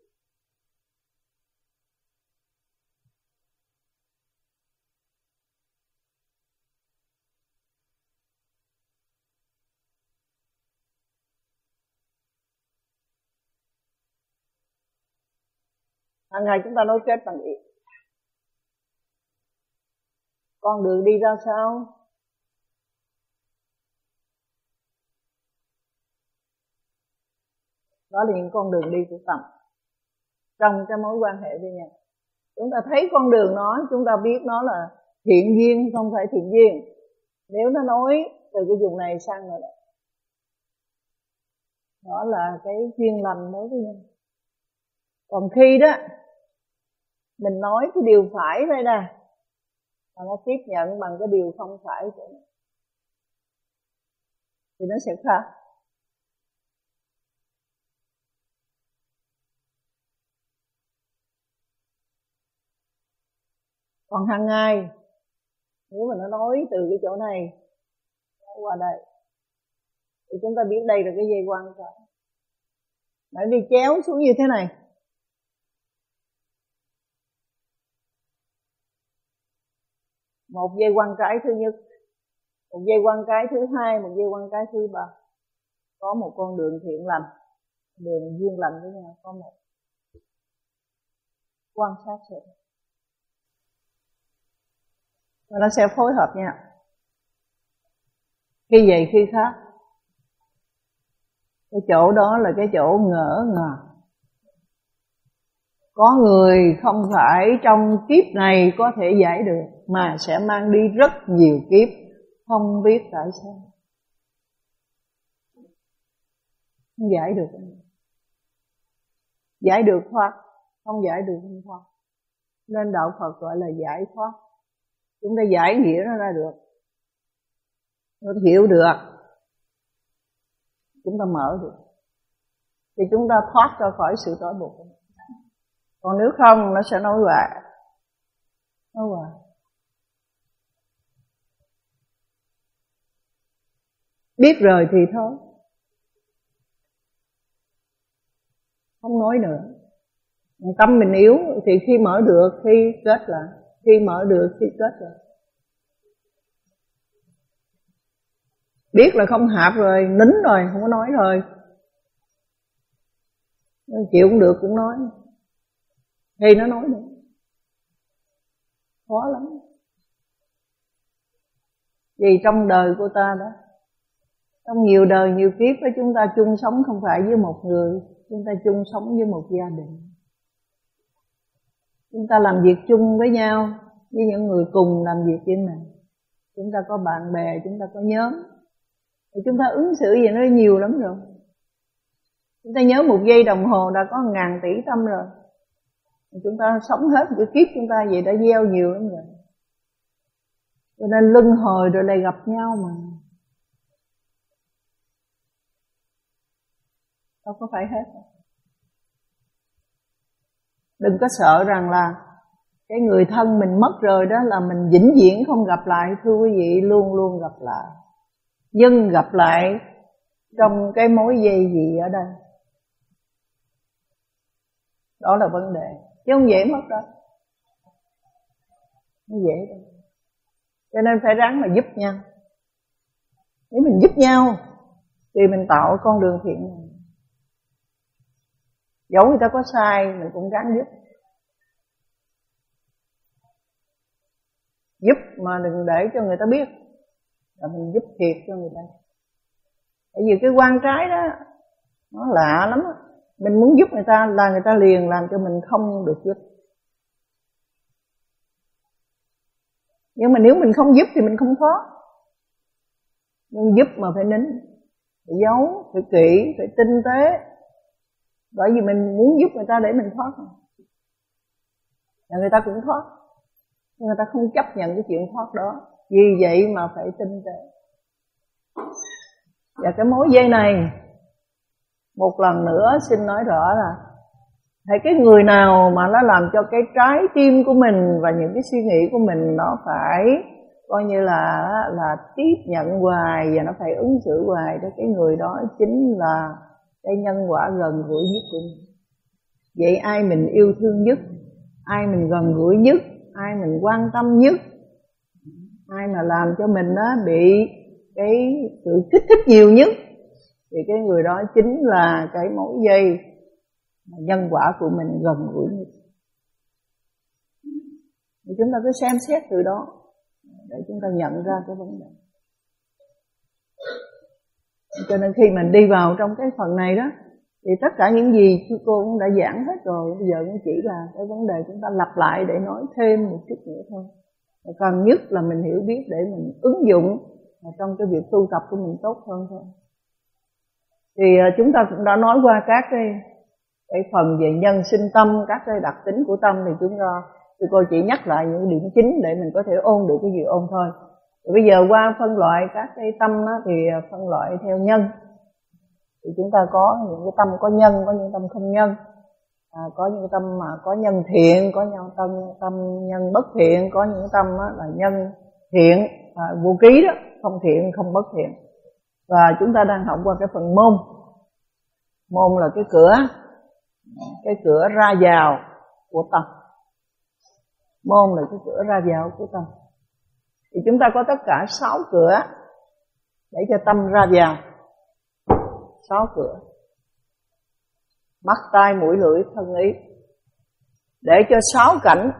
Hàng ngày chúng ta nối kết bằng gì? Con đường đi ra sao? Đó là những con đường đi của tâm trong cái mối quan hệ với nhau. Chúng ta thấy con đường nó, chúng ta biết nó là thiện duyên không phải thiện duyên. Nếu nó nói từ cái vùng này sang rồi đó, đó là cái duyên lành đối với nhau. Còn khi đó mình nói cái điều phải thôi nè, mà nó tiếp nhận bằng cái điều không phải của nó, thì nó sẽ khác. Còn hàng ngày nếu mà nó nói từ cái chỗ này qua đây thì chúng ta biết đây là cái dây quan trái. Nó đi chéo xuống như thế này. Một dây quan trái thứ nhất, một dây quan trái thứ hai, một dây quan trái thứ ba. Có một con đường thiện lành, đường duyên lành với nhau, có một. Quan sát sự. Và nó sẽ phối hợp nhau. Khi vậy khi khác. Cái chỗ đó là cái chỗ ngỡ ngàng. Có người không phải trong kiếp này có thể giải được, mà sẽ mang đi rất nhiều kiếp, không biết tại sao. Không giải được. Giải được thoát, không giải được không thoát. Nên đạo Phật gọi là giải thoát. Chúng ta giải nghĩa nó ra được, nó hiểu được, chúng ta mở được, thì chúng ta thoát ra khỏi sự trói buộc. Còn nếu không nó sẽ nói hoài, nói hoài. Biết rồi thì thôi, không nói nữa. Tâm mình yếu thì khi mở được, khi kết lại, khi mở được, khi kết lại. Biết là không hợp rồi, nín rồi, không có nói rồi. Chịu cũng được cũng nói. Thì nó nói nữa. Khó lắm. Vì trong đời của ta đó, trong nhiều đời nhiều kiếp đó, chúng ta chung sống không phải với một người, chúng ta chung sống với một gia đình. Chúng ta làm việc chung với nhau, với những người cùng làm việc với mình. Chúng ta có bạn bè, chúng ta có nhóm. Thì chúng ta ứng xử về nó nhiều lắm rồi. Chúng ta nhớ một giây đồng hồ đã có ngàn tỷ tâm rồi. Chúng ta sống hết cái kiếp chúng ta vậy đã gieo nhiều lắm rồi. Cho nên luân hồi rồi lại gặp nhau mà. Đâu có phải hết. Đừng có sợ rằng là cái người thân mình mất rồi đó là mình vĩnh viễn không gặp lại. Thưa quý vị, luôn luôn gặp lại. Nhưng gặp lại trong cái mối dây gì ở đây. Đó là vấn đề. Chứ không dễ mất đâu. Không dễ đâu. Cho nên phải ráng mà giúp nhau. Nếu mình giúp nhau thì mình tạo con đường thiện này. Dẫu người ta có sai mình cũng ráng giúp. Giúp mà đừng để cho người ta biết là mình giúp thiệt cho người ta. Tại vì cái quan trái đó nó lạ lắm đó. Mình muốn giúp người ta là người ta liền làm cho mình không được giúp. Nhưng mà nếu mình không giúp thì mình không thoát. Nhưng giúp mà phải nín, phải giấu, phải kỹ, phải tinh tế. Bởi vì mình muốn giúp người ta để mình thoát. Và người ta cũng thoát. Nhưng người ta không chấp nhận cái chuyện thoát đó. Vì vậy mà phải tinh tế. Và cái mối dây này, một lần nữa xin nói rõ là thấy cái người nào mà nó làm cho cái trái tim của mình và những cái suy nghĩ của mình nó phải coi như là là tiếp nhận hoài và nó phải ứng xử hoài, đó cái người đó chính là cái nhân quả gần gũi nhất của mình. Vậy ai mình yêu thương nhất, ai mình gần gũi nhất, ai mình quan tâm nhất, ai mà làm cho mình đó bị cái sự kích thích nhiều nhất, thì cái người đó chính là cái mối dây nhân quả của mình gần gũi nhất. Thì chúng ta cứ xem xét từ đó để chúng ta nhận ra cái vấn đề. Cho nên khi mình đi vào trong cái phần này đó, thì tất cả những gì sư cô cũng đã giảng hết rồi. Bây giờ cũng chỉ là cái vấn đề chúng ta lặp lại để nói thêm một chút nữa thôi. Và cần nhất là mình hiểu biết để mình ứng dụng trong cái việc tu tập của mình tốt hơn thôi. Thì chúng ta cũng đã nói qua các cái cái phần về nhân sinh tâm, các cái đặc tính của tâm thì chúng ta thì cô chỉ nhắc lại những điểm chính để mình có thể ôn được cái gì ôn thôi. Rồi bây giờ qua phân loại các cái tâm đó, thì phân loại theo nhân. Thì chúng ta có những cái tâm có nhân, có những tâm không nhân. À, có những tâm mà có nhân thiện, có những tâm tâm nhân bất thiện, có những tâm là nhân thiện à, vô ký đó, không thiện không bất thiện. Và chúng ta đang học qua cái phần môn. Môn là cái cửa, cái cửa ra vào của tâm. Môn là cái cửa ra vào của tâm. Thì chúng ta có tất cả sáu cửa để cho tâm ra vào. Sáu cửa: mắt, tai, mũi, lưỡi, thân, ý. Để cho sáu cảnh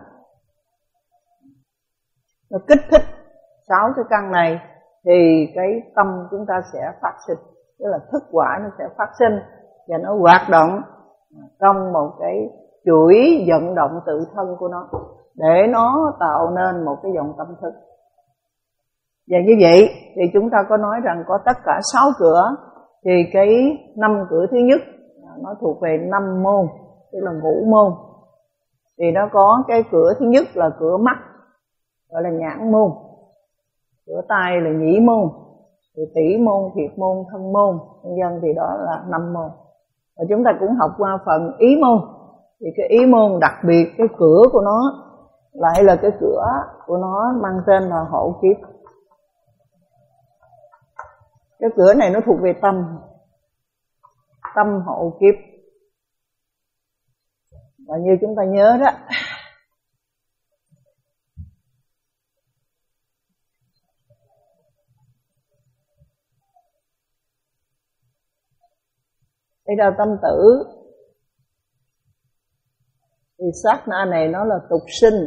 nó kích thích sáu cái căn này thì cái tâm chúng ta sẽ phát sinh, tức là thức quả nó sẽ phát sinh và nó hoạt động trong một cái chuỗi vận động tự thân của nó để nó tạo nên một cái dòng tâm thức. Và như vậy thì chúng ta có nói rằng có tất cả sáu cửa, thì cái năm cửa thứ nhất nó thuộc về năm môn, tức là ngũ môn. Thì nó có cái cửa thứ nhất là cửa mắt, gọi là nhãn môn. Cửa tai là nhĩ môn, rồi tỷ môn, thiệt môn, thân môn, nhân dân thì đó là năm môn. Và chúng ta cũng học qua phần ý môn. Thì cái ý môn đặc biệt cái cửa của nó lại là cái cửa của nó mang tên là hộ kiếp. Cái cửa này nó thuộc về tâm, tâm hộ kiếp. Và như chúng ta nhớ đó, đây là tâm tử. Thì sát na này nó là tục sinh.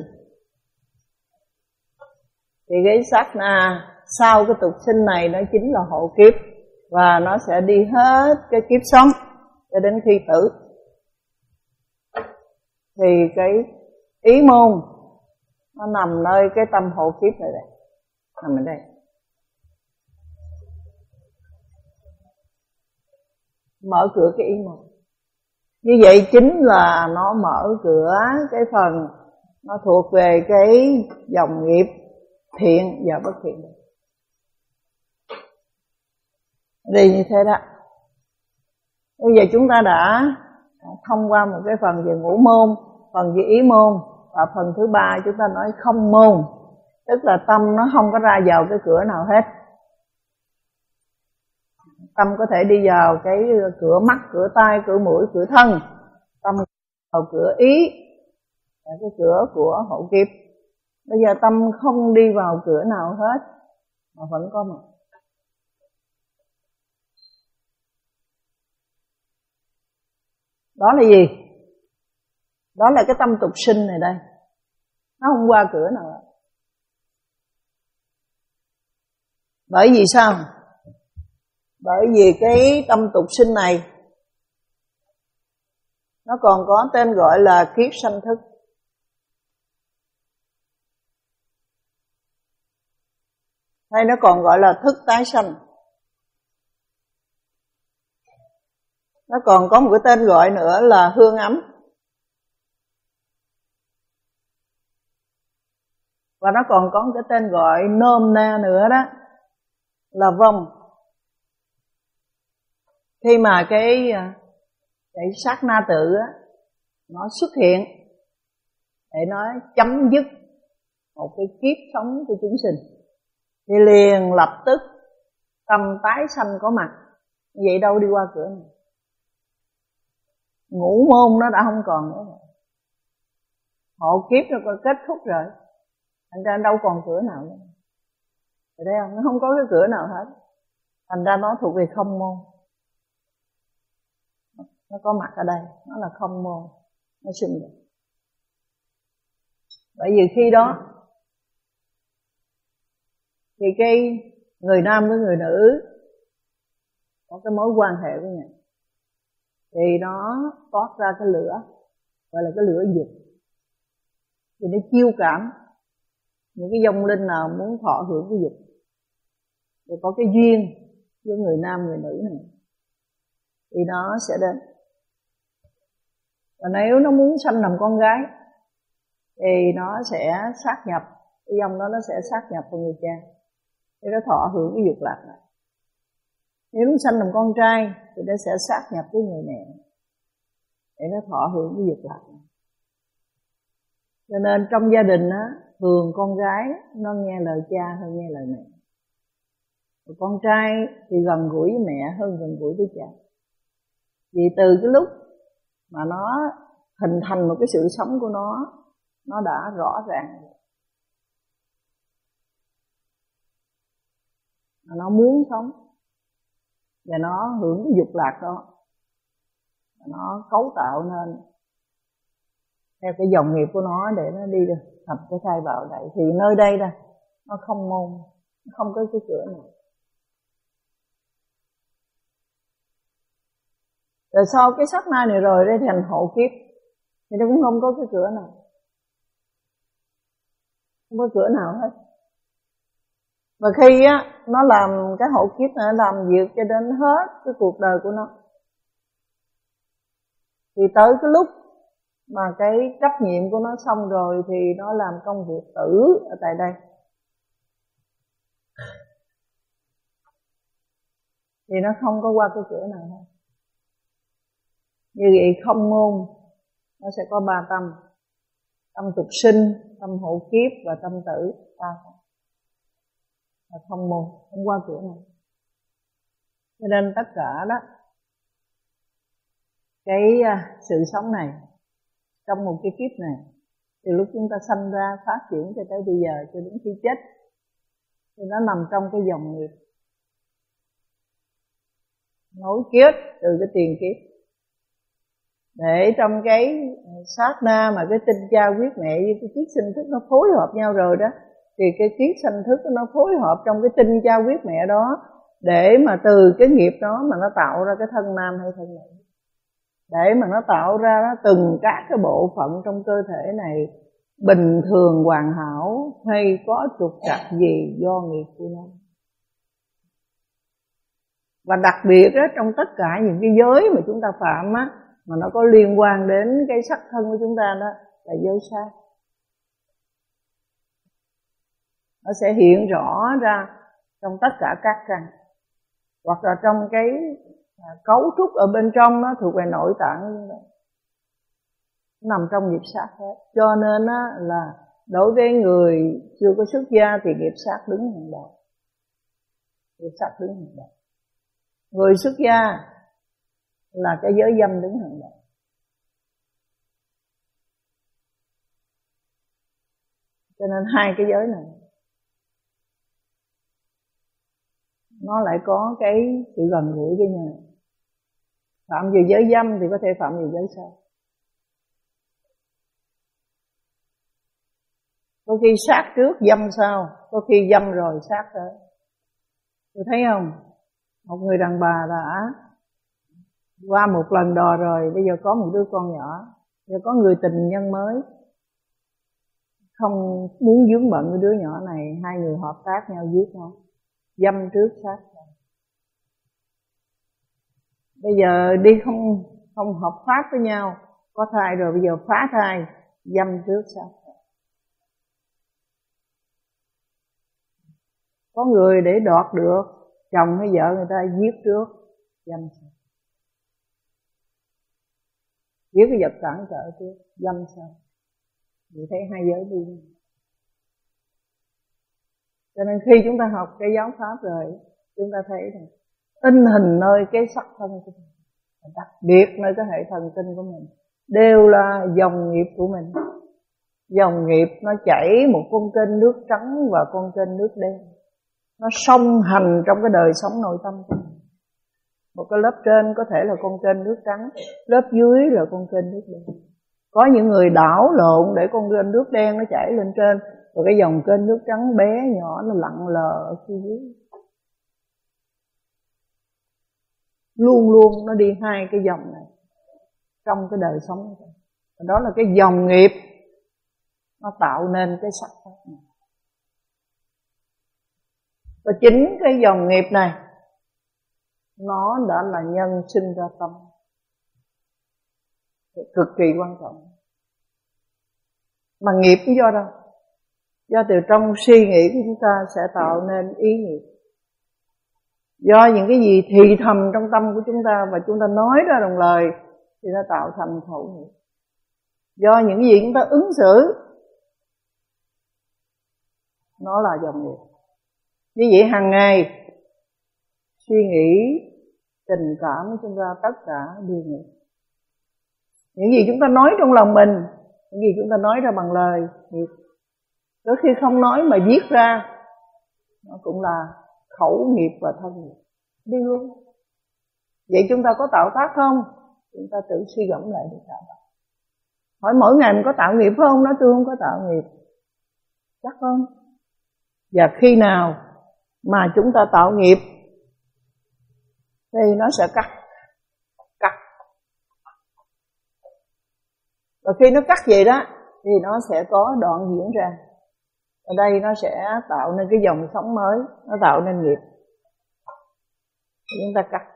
Thì cái sát na sau cái tục sinh này nó chính là hộ kiếp. Và nó sẽ đi hết cái kiếp sống cho đến khi tử. Thì cái ý môn nó nằm nơi cái tâm hộ kiếp này đây, nằm ở đây. Mở cửa cái ý môn. Như vậy chính là nó mở cửa cái phần nó thuộc về cái dòng nghiệp thiện và bất thiện. Đi như thế đó. Bây giờ chúng ta đã thông qua một cái phần về ngũ môn, phần về ý môn, và phần thứ ba chúng ta nói không môn, tức là tâm nó không có ra vào cái cửa nào hết. Tâm có thể đi vào cái cửa mắt, cửa tai, cửa mũi, cửa thân. Tâm vào cửa ý là cái cửa của hộ kiếp. Bây giờ tâm không đi vào cửa nào hết mà vẫn có mặt. Đó là gì? Đó là cái tâm tục sinh này đây. Nó không qua cửa nào hết. Bởi vì sao? Bởi vì cái tâm tục sinh này nó còn có tên gọi là kiếp sanh thức. Hay nó còn gọi là thức tái sanh. Nó còn có một cái tên gọi nữa là hương ấm. Và nó còn có một cái tên gọi nôm na nữa đó là vong. Khi mà cái cái sát na tự á, nó xuất hiện để nó chấm dứt một cái kiếp sống của chúng sinh, thì liền lập tức tâm tái sanh có mặt. Vậy đâu đi qua cửa này. Ngũ môn nó đã không còn nữa rồi. Hộ kiếp nó còn kết thúc rồi. Thành ra đâu còn cửa nào nữa. Thấy không? Nó không có cái cửa nào hết. Thành ra nó thuộc về không môn. Nó có mặt ở đây. Nó là không môn. Nó sinh được. Bởi vì khi đó thì cái người nam với người nữ có cái mối quan hệ với nhau, thì nó toát ra cái lửa, gọi là cái lửa dục. Thì nó chiêu cảm những cái vong linh nào muốn thọ hưởng cái dục, rồi có cái duyên với người nam người nữ này, thì nó sẽ đến. Và nếu nó muốn sanh làm con gái thì nó sẽ sát nhập, cái dòng đó nó sẽ sát nhập vào người cha để nó thọ hưởng cái dục lạc này. Nếu nó sanh làm con trai thì nó sẽ sát nhập với người mẹ để nó thọ hưởng cái dục lạc này. Cho nên trong gia đình á, thường con gái nó nghe lời cha hơn nghe lời mẹ. Và con trai thì gần gũi với mẹ hơn gần gũi với cha. Vì từ cái lúc mà nó hình thành một cái sự sống của nó, nó đã rõ ràng mà nó muốn sống và nó hưởng cái dục lạc đó, nó cấu tạo nên theo cái dòng nghiệp của nó để nó đi được thành cái thai vào đây. Thì nơi đây đây nó không môn, nó không có cái cửa nào. Rồi sau cái sát na này rồi đây thành hộ kiếp thì nó cũng không có cái cửa nào, không có cửa nào hết. Và khi á nó làm cái hộ kiếp này, nó làm việc cho đến hết cái cuộc đời của nó, thì tới cái lúc mà cái trách nhiệm của nó xong rồi thì nó làm công việc tử ở tại đây. Thì nó không có qua cái cửa nào hết. Như vậy không môn nó sẽ có ba tâm: tâm tục sinh, tâm hộ kiếp và tâm tử. Ba là không môn, không qua cửa nào. Cho nên tất cả đó, cái sự sống này trong một cái kiếp này, từ lúc chúng ta sanh ra phát triển cho tới bây giờ cho đến khi chết, thì nó nằm trong cái dòng nghiệp nối kết từ cái tiền kiếp. Để trong cái sát na mà cái tinh cha huyết mẹ với cái kiết sinh thức nó phối hợp nhau rồi đó, thì cái kiết sanh thức nó phối hợp trong cái tinh cha huyết mẹ đó, để mà từ cái nghiệp đó mà nó tạo ra cái thân nam hay thân nữ, để mà nó tạo ra đó, từng các cái bộ phận trong cơ thể này bình thường hoàn hảo hay có trục trặc gì do nghiệp của nó. Và đặc biệt đó, trong tất cả những cái giới mà chúng ta phạm á, mà nó có liên quan đến cái sắc thân của chúng ta đó là giới sát. Nó sẽ hiện rõ ra trong tất cả các căn, hoặc là trong cái cấu trúc ở bên trong nó thuộc về nội tạng, nằm trong nghiệp sát hết. Cho nên á, là đối với người chưa có xuất gia thì nghiệp sát đứng hàng đầu, nghiệp sát đứng hàng đầu. Người xuất gia là cái giới dâm đứng hàng đầu. Cho nên hai cái giới này nó lại có cái sự gần gũi với nhau. Phạm về giới dâm thì có thể phạm về giới sát. Có khi sát trước dâm sau, có khi dâm rồi sát tới. Tôi thấy không, một người đàn bà đã qua một lần đò rồi, bây giờ có một đứa con nhỏ, giờ có người tình nhân mới, không muốn vướng bận với đứa nhỏ này, hai người hợp tác nhau giết nó, dâm trước sát sau. Bây giờ đi không không hợp pháp với nhau, có thai rồi bây giờ phá thai, dâm trước sát sau. Có người để đoạt được chồng hay vợ người ta giết trước, dâm sau. Giết cái vật cản trở trước, dâm sau. Mình thấy hai giới đi. Cho nên khi chúng ta học cái giáo pháp rồi, chúng ta thấy rằng in hình nơi cái sắc thân của mình, đặc biệt nơi cái hệ thần kinh của mình, đều là dòng nghiệp của mình. Dòng nghiệp nó chảy một con kênh nước trắng và con kênh nước đen, nó song hành trong cái đời sống nội tâm của mình. Một cái lớp trên có thể là con kênh nước trắng, lớp dưới là con kênh nước đen. Có những người đảo lộn để con kênh nước đen nó chảy lên trên, rồi cái dòng kênh nước trắng bé nhỏ nó lặng lờ ở phía dưới. Luôn luôn nó đi hai cái dòng này trong cái đời sống này. Đó là cái dòng nghiệp nó tạo nên cái sắc pháp này. Và chính cái dòng nghiệp này nó đã là nhân sinh ra tâm. cực kỳ quan trọng. Mà nghiệp cũng do đâu? Do từ trong suy nghĩ của chúng ta sẽ tạo nên ý nghiệp. Do những cái gì thì thầm trong tâm của chúng ta và chúng ta nói ra bằng lời thì nó tạo thành khẩu nghiệp. Do những gì chúng ta ứng xử, nó là dòng nghiệp. Như vậy hàng ngày suy nghĩ, tình cảm của chúng ta tất cả đều nghiệp. Những gì chúng ta nói trong lòng mình, những gì chúng ta nói ra bằng lời, nghiệp. Đôi khi không nói mà viết ra, nó cũng là khẩu nghiệp và thân nghiệp. Đi luôn. Vậy chúng ta có tạo tác không? Chúng ta tự suy gẫm lại để tạo tác. Hỏi mỗi ngày mình có tạo nghiệp không? Nói tôi không có tạo nghiệp. Chắc không? Và khi nào mà chúng ta tạo nghiệp thì nó sẽ cắt. Cắt. Và khi nó cắt vậy đó thì nó sẽ có đoạn diễn ra. Ở đây nó sẽ tạo nên cái dòng sống mới, nó tạo nên nghiệp. Chúng ta cắt.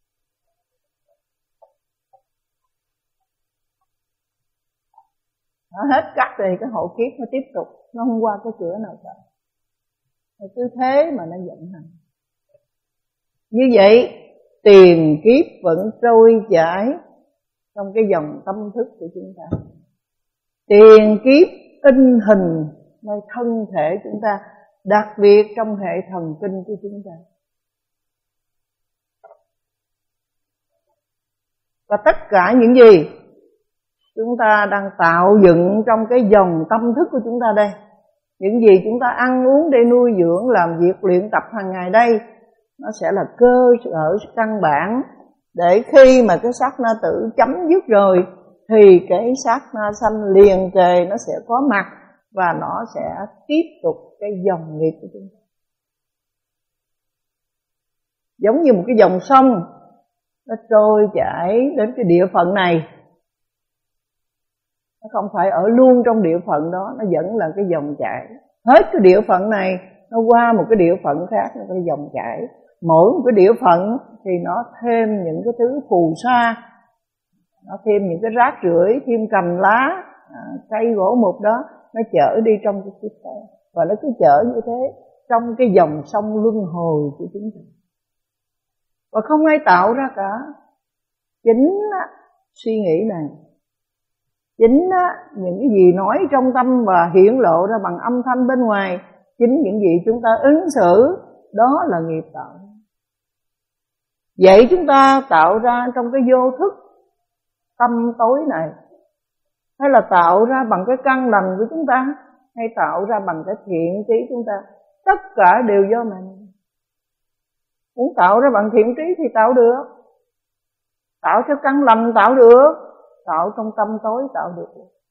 Nó hết cắt thì cái hộ kiếp nó tiếp tục, nó không qua cái cửa nào cả. Nó cứ thế mà nó vận hành. Như vậy tiền kiếp vẫn trôi chảy trong cái dòng tâm thức của chúng ta. Tiền kiếp in hình nơi thân thể chúng ta, đặc biệt trong hệ thần kinh của chúng ta. Và tất cả những gì chúng ta đang tạo dựng trong cái dòng tâm thức của chúng ta đây, những gì chúng ta ăn uống để nuôi dưỡng, làm việc, luyện tập hàng ngày đây, nó sẽ là cơ sở căn bản để khi mà cái sát na tử chấm dứt rồi thì cái sát na sanh liền kề nó sẽ có mặt và nó sẽ tiếp tục cái dòng nghiệp của chúng ta. Giống như một cái dòng sông, nó trôi chảy đến cái địa phận này, nó không phải ở luôn trong địa phận đó, nó vẫn là cái dòng chảy. Hết cái địa phận này nó qua một cái địa phận khác, nó cái dòng chảy. Mỗi một cái địa phận thì nó thêm những cái thứ phù sa, nó thêm những cái rác rưởi, thêm cành lá, à, cây gỗ mục đó, nó chở đi trong cái kiếp này. Và nó cứ chở như thế trong cái dòng sông luân hồi của chúng ta. Và không ai tạo ra cả. Chính á, suy nghĩ này, chính á, những cái gì nói trong tâm và hiển lộ ra bằng âm thanh bên ngoài, chính những gì chúng ta ứng xử, đó là nghiệp tạo. Vậy chúng ta tạo ra trong cái vô thức tâm tối này, hay là tạo ra bằng cái căn lành của chúng ta, hay tạo ra bằng cái thiện trí chúng ta, tất cả đều do mình. Muốn tạo ra bằng thiện trí thì tạo được, tạo theo căn lành tạo được, tạo trong tâm tối tạo được.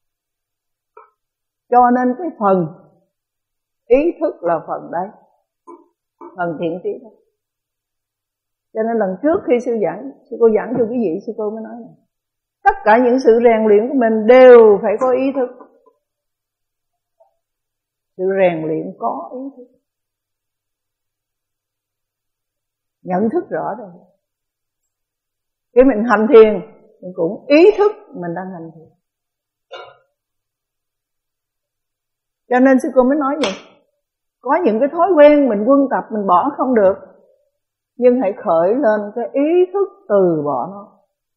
Cho nên cái phần ý thức là phần đấy, phần thiện trí đó. Cho nên lần trước khi sư giảng, sư cô giảng cho quý vị, sư cô mới nói này, tất cả những sự rèn luyện của mình đều phải có ý thức. Sự rèn luyện có ý thức, nhận thức rõ rồi. Khi mình hành thiền, mình cũng ý thức mình đang hành thiền. Cho nên sư cô mới nói vậy, có những cái thói quen mình quân tập mình bỏ không được, nhưng hãy khởi lên cái ý thức từ bỏ nó.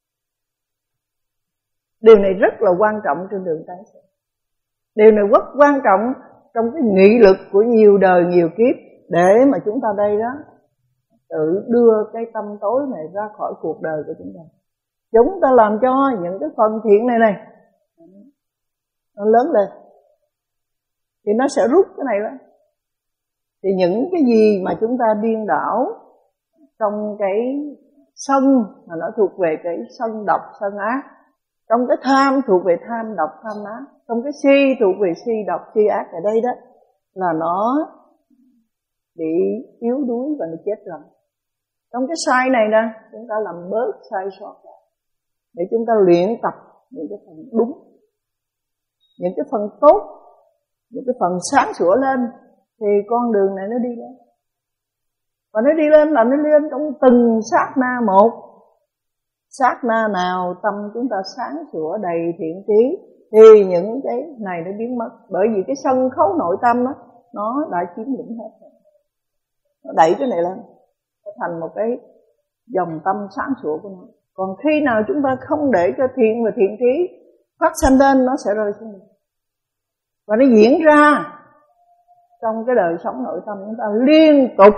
Điều này rất là quan trọng trên đường tái sinh. Điều này rất quan trọng trong cái nghị lực của nhiều đời nhiều kiếp, để mà chúng ta đây đó tự đưa cái tâm tối này ra khỏi cuộc đời của chúng ta. Chúng ta làm cho những cái phần thiện này này nó lớn lên thì nó sẽ rút cái này ra. Thì những cái gì mà chúng ta điên đảo trong cái sân mà nó thuộc về cái sân độc sân ác, trong cái tham thuộc về tham độc tham ác, trong cái si thuộc về si độc si ác, ở đây đó là nó bị yếu đuối và nó chết rồi. Trong cái sai này nè, chúng ta làm bớt sai sót lại để chúng ta luyện tập những cái phần đúng, những cái phần tốt, những cái phần sáng sủa lên, thì con đường này nó đi lên. Và nó đi lên là nó lên trong từng sát na một. sát na nào tâm chúng ta sáng sủa đầy thiện trí thì những cái này nó biến mất. Bởi vì cái sân khấu nội tâm đó, nó đã chiếm lĩnh hết rồi. Nó đẩy cái này lên, nó thành một cái dòng tâm sáng sủa của nó. Còn khi nào chúng ta không để cho thiện và thiện trí phát sanh lên, nó sẽ rơi xuống đây. Và nó diễn ra trong cái đời sống nội tâm chúng ta liên tục,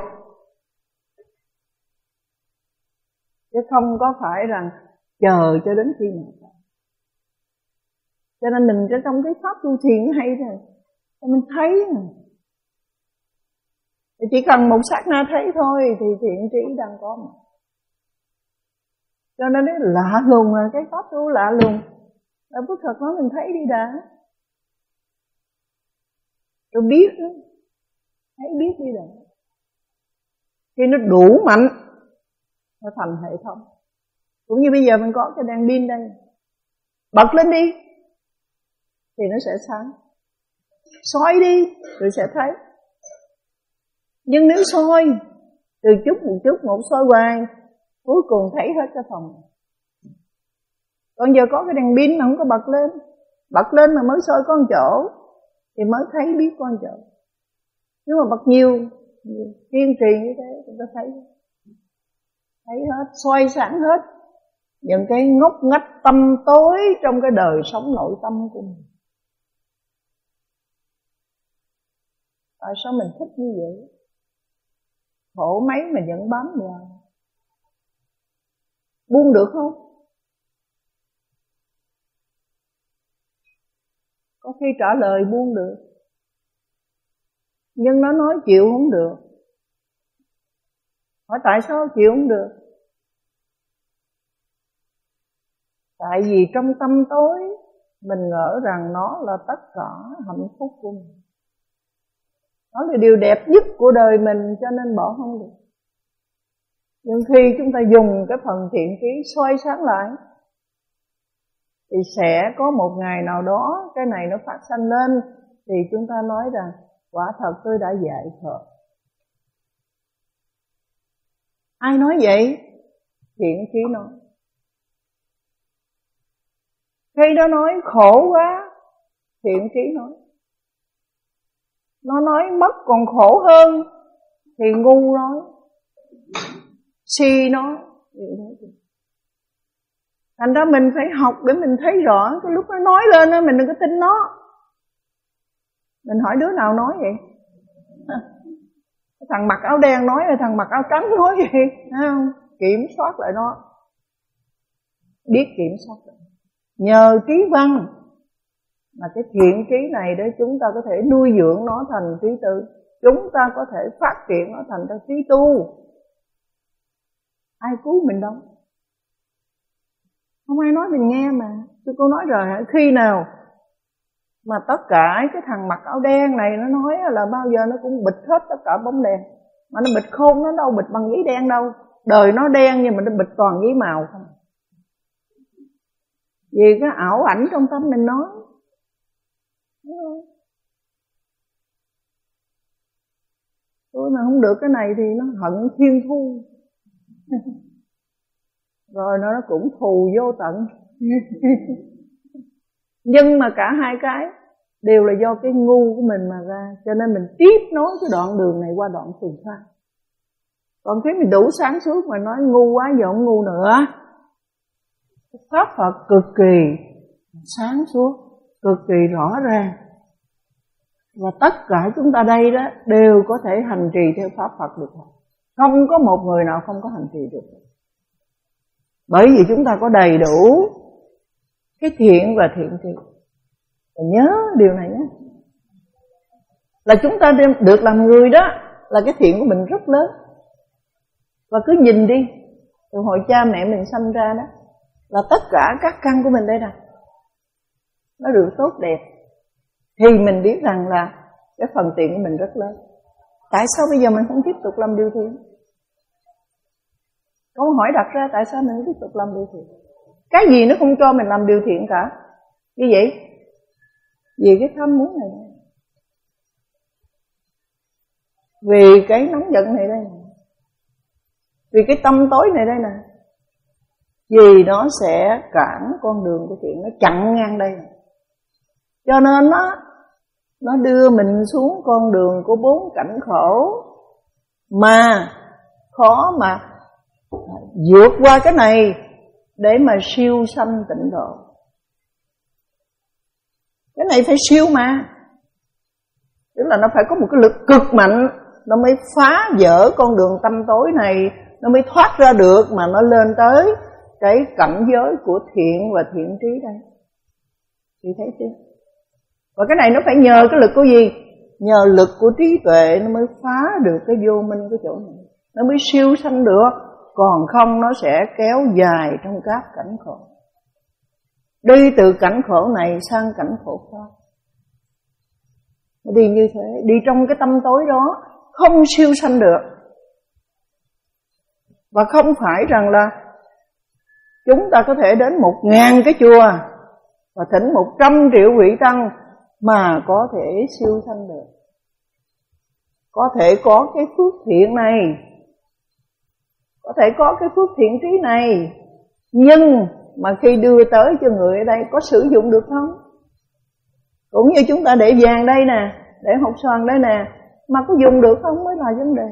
chứ không có phải rằng chờ cho đến khi nào. Cho nên mình trong cái pháp tu thiền hay rồi, mình thấy chỉ cần một sát na thấy thôi thì thiện trí đang có mà. Cho nên nó lạ lùng, là cái pháp tu lạ lùng. Đạo Phật thật nói mình thấy đi đã, rồi biết đó, thấy biết đi đã. Khi nó đủ mạnh, nó thành hệ thống. Cũng như bây giờ mình có cái đèn pin đây, bật lên đi thì nó sẽ sáng, soi đi rồi sẽ thấy. Nhưng nếu soi từ chút một chút một soi hoài, cuối cùng thấy hết cái phòng. Còn giờ có cái đèn pin mà không có bật lên, bật lên mà mới soi con chỗ thì mới thấy biết con chỗ. Nếu mà bật nhiều, nhiều kiên trì như thế chúng ta thấy thấy hết, soi sáng hết những cái ngóc ngách tâm tối trong cái đời sống nội tâm của mình. Tại sao mình thích như vậy? Khổ mấy mà vẫn bám vào. Buông được không? Có khi trả lời buông được, nhưng nó nói chịu không được. Hỏi tại sao chịu không được? Tại vì trong tâm tối mình ngỡ rằng nó là tất cả hạnh phúc của mình, nó là điều đẹp nhất của đời mình, cho nên bỏ không được. Nhưng khi chúng ta dùng cái phần thiện trí soi sáng lại thì sẽ có một ngày nào đó cái này nó phát sanh lên, thì chúng ta nói rằng quả thật tôi đã dạy Phật. Ai nói vậy? Thiện trí nói. Khi đó nói khổ quá, thiện trí nói. Nó nói mất còn khổ hơn thì ngu nói, si nói. Thành ra mình phải học để mình thấy rõ. Cái lúc nó nói lên đó, mình đừng có tin nó. Mình hỏi đứa nào nói vậy? Thằng mặc áo đen nói, hay thằng mặc áo trắng nói vậy? Thấy không? Kiểm soát lại nó. Biết kiểm soát lại. Nhờ trí văn mà cái thiện trí này để chúng ta có thể nuôi dưỡng nó thành trí tư. Chúng ta có thể phát triển nó thành ra trí tu. Ai cứu mình đâu. Không ai nói mình nghe mà. Tôi cô nói rồi, khi nào mà tất cả cái thằng mặc áo đen này nó nói là bao giờ nó cũng bịt hết tất cả bóng đèn. Mà nó bịt khôn nó đâu, bịt bằng giấy đen đâu. Đời nó đen nhưng mà nó bịt toàn giấy màu không. Vì cái ảo ảnh trong tâm mình nói. Tôi mà không được cái này thì nó hận thiên thu. Rồi nó cũng thù vô tận. Nhưng mà cả hai cái đều là do cái ngu của mình mà ra. Cho nên mình tiếp nối cái đoạn đường này qua đoạn phù sa. Còn khi mình đủ sáng suốt mà nói ngu quá giờ không ngu nữa. Pháp Phật cực kỳ sáng suốt, cực kỳ rõ ràng. Và tất cả chúng ta đây đó đều có thể hành trì theo Pháp Phật được. Không có một người nào không có hành trì được. Bởi vì chúng ta có đầy đủ cái thiện và thiện trí. Và nhớ điều này nhé, là chúng ta được làm người đó là cái thiện của mình rất lớn. Và cứ nhìn đi, từ hồi cha mẹ mình sanh ra đó, là tất cả các căn của mình đây nè, nó được tốt đẹp, thì mình biết rằng là cái phần thiện của mình rất lớn. Tại sao bây giờ mình không tiếp tục làm điều thiện? Câu hỏi đặt ra, tại sao mình không tiếp tục làm điều thiện? Cái gì nó không cho mình làm điều thiện cả? Như vậy, vì cái tham muốn này, vì cái nóng giận này đây, vì cái tâm tối này đây nè, vì nó sẽ cản con đường của thiện, nó chặn ngang đây. Cho nên nó nó đưa mình xuống con đường của bốn cảnh khổ mà khó mà vượt qua cái này để mà siêu sanh tịnh độ. Cái này phải siêu mà, tức là nó phải có một cái lực cực mạnh, nó mới phá vỡ con đường tâm tối này, nó mới thoát ra được mà nó lên tới cái cảnh giới của thiện và thiện trí đây. Chị thấy chưa? Và cái này nó phải nhờ cái lực của gì? Nhờ lực của trí tuệ nó mới phá được cái vô minh cái chỗ này, nó mới siêu sanh được. Còn không nó sẽ kéo dài trong các cảnh khổ, đi từ cảnh khổ này sang cảnh khổ khác. Nó đi như thế, đi trong cái tâm tối đó, không siêu sanh được. Và không phải rằng là chúng ta có thể đến một ngàn cái chùa và thỉnh một trăm triệu vị tăng mà có thể siêu sanh được. Có thể có cái phước thiện này, có thể có cái phước thiện trí này, nhưng mà khi đưa tới cho người ở đây có sử dụng được không? Cũng như chúng ta để vàng đây nè, để hột xoàn đây nè, mà có dùng được không mới là vấn đề.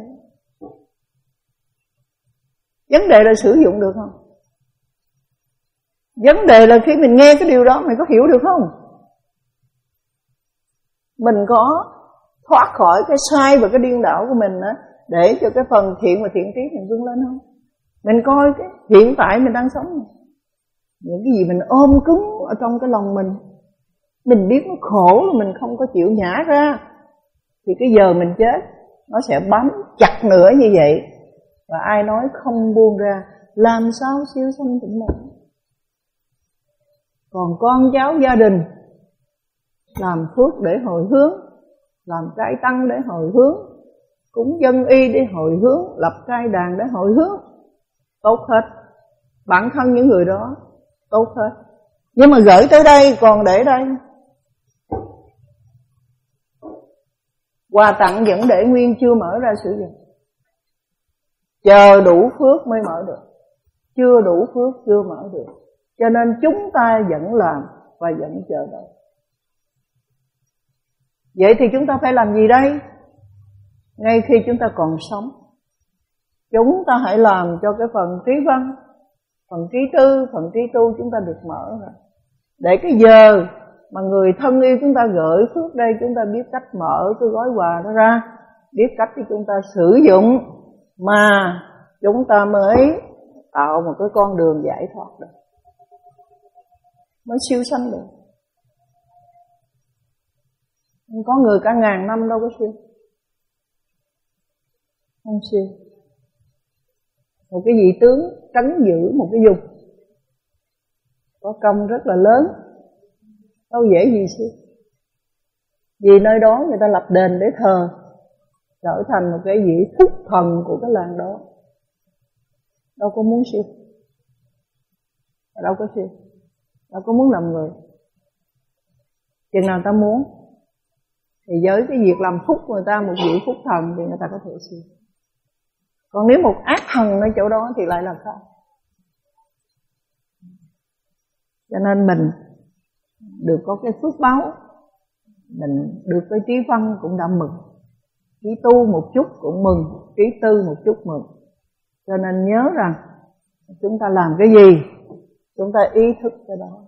Vấn đề là sử dụng được không? Vấn đề là khi mình nghe cái điều đó mình có hiểu được không? Mình có thoát khỏi cái sai và cái điên đảo của mình đó, để cho cái phần thiện và thiện trí mình vươn lên không? Mình coi cái hiện tại mình đang sống, những cái gì mình ôm cứng ở trong cái lòng mình, mình biết nó khổ là mình không có chịu nhả ra, thì cái giờ mình chết nó sẽ bám chặt nữa như vậy. Và ai nói không buông ra, làm sao siêu sanh tịnh độ? Còn con cháu gia đình làm phước để hồi hướng, làm trai tăng để hồi hướng, cúng dân y để hồi hướng, lập trai đàn để hồi hướng, tốt hết. Bản thân những người đó tốt hết. Nhưng mà gửi tới đây còn để đây, quà tặng vẫn để nguyên chưa mở ra sử dụng. Chờ đủ phước mới mở được, chưa đủ phước chưa mở được. Cho nên chúng ta vẫn làm và vẫn chờ đợi. Vậy thì chúng ta phải làm gì đây? Ngay khi chúng ta còn sống, chúng ta hãy làm cho cái phần trí văn, phần trí tư, phần trí tu chúng ta được mở ra. Để cái giờ mà người thân yêu chúng ta gửi phước đây, chúng ta biết cách mở cái gói quà đó ra, biết cách để chúng ta sử dụng, mà chúng ta mới tạo một cái con đường giải thoát được, mới siêu sanh được. Có người cả ngàn năm đâu có siêu, không siêu. Một cái vị tướng trấn giữ một cái vùng có công rất là lớn, đâu dễ gì siêu. Vì nơi đó người ta lập đền để thờ, trở thành một cái vị phúc thần của cái làng đó. Đâu có muốn siêu, đâu có siêu, đâu có muốn làm người. Chừng nào ta muốn thì với cái việc làm phúc người ta, một vị phúc thần, thì người ta có thể siêu. Còn nếu một ác thần ở chỗ đó thì lại là sao? Cho nên mình được có cái phước báo, mình được cái trí văn cũng đã mừng, trí tu một chút cũng mừng, trí tư một chút mừng. Cho nên nhớ rằng chúng ta làm cái gì, chúng ta ý thức cái đó,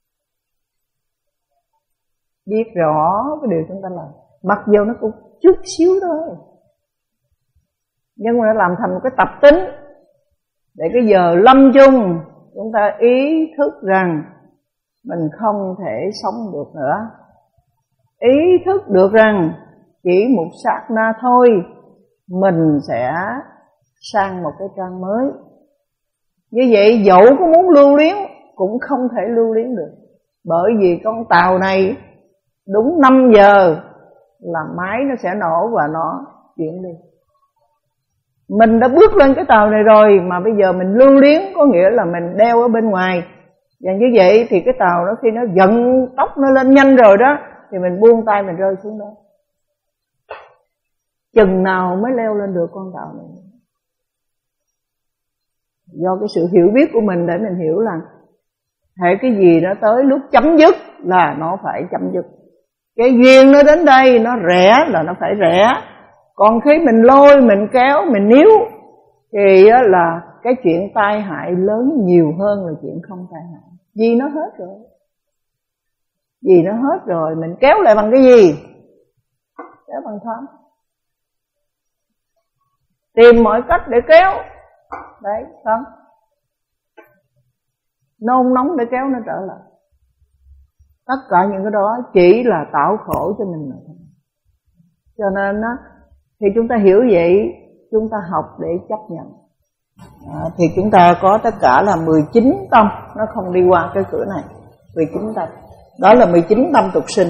biết rõ cái điều chúng ta làm, mặc dù nó cũng chút xíu thôi, nhưng mà nó làm thành một cái tập tính, để cái giờ lâm chung chúng ta ý thức rằng mình không thể sống được nữa, ý thức được rằng chỉ một sát na thôi mình sẽ sang một cái trang mới. Như vậy dẫu có muốn lưu luyến cũng không thể lưu luyến được, bởi vì con tàu này đúng năm giờ là máy nó sẽ nổ và nó chuyển đi. Mình đã bước lên cái tàu này rồi mà bây giờ mình lưu luyến, có nghĩa là mình đeo ở bên ngoài. Và như vậy thì cái tàu đó khi nó giận tốc nó lên nhanh rồi đó, thì mình buông tay mình rơi xuống đó. Chừng nào mới leo lên được con tàu này? Do cái sự hiểu biết của mình để mình hiểu là hệ cái gì nó tới lúc chấm dứt là nó phải chấm dứt. Cái duyên nó đến đây nó rẽ là nó phải rẽ. Còn khi mình lôi, mình kéo, mình níu thì là cái chuyện tai hại lớn nhiều hơn là chuyện không tai hại. Vì nó hết rồi. Vì nó hết rồi, mình kéo lại bằng cái gì? Kéo bằng thân. Tìm mọi cách để kéo. Đấy, thân. Nôn nóng để kéo nó trở lại. Tất cả những cái đó chỉ là tạo khổ cho mình mà thôi. Cho nên á, thì chúng ta hiểu vậy, chúng ta học để chấp nhận. À, thì chúng ta có tất cả là mười chín tâm, nó không đi qua cái cửa này. mười chín tâm. Đó là mười chín tâm tục sinh.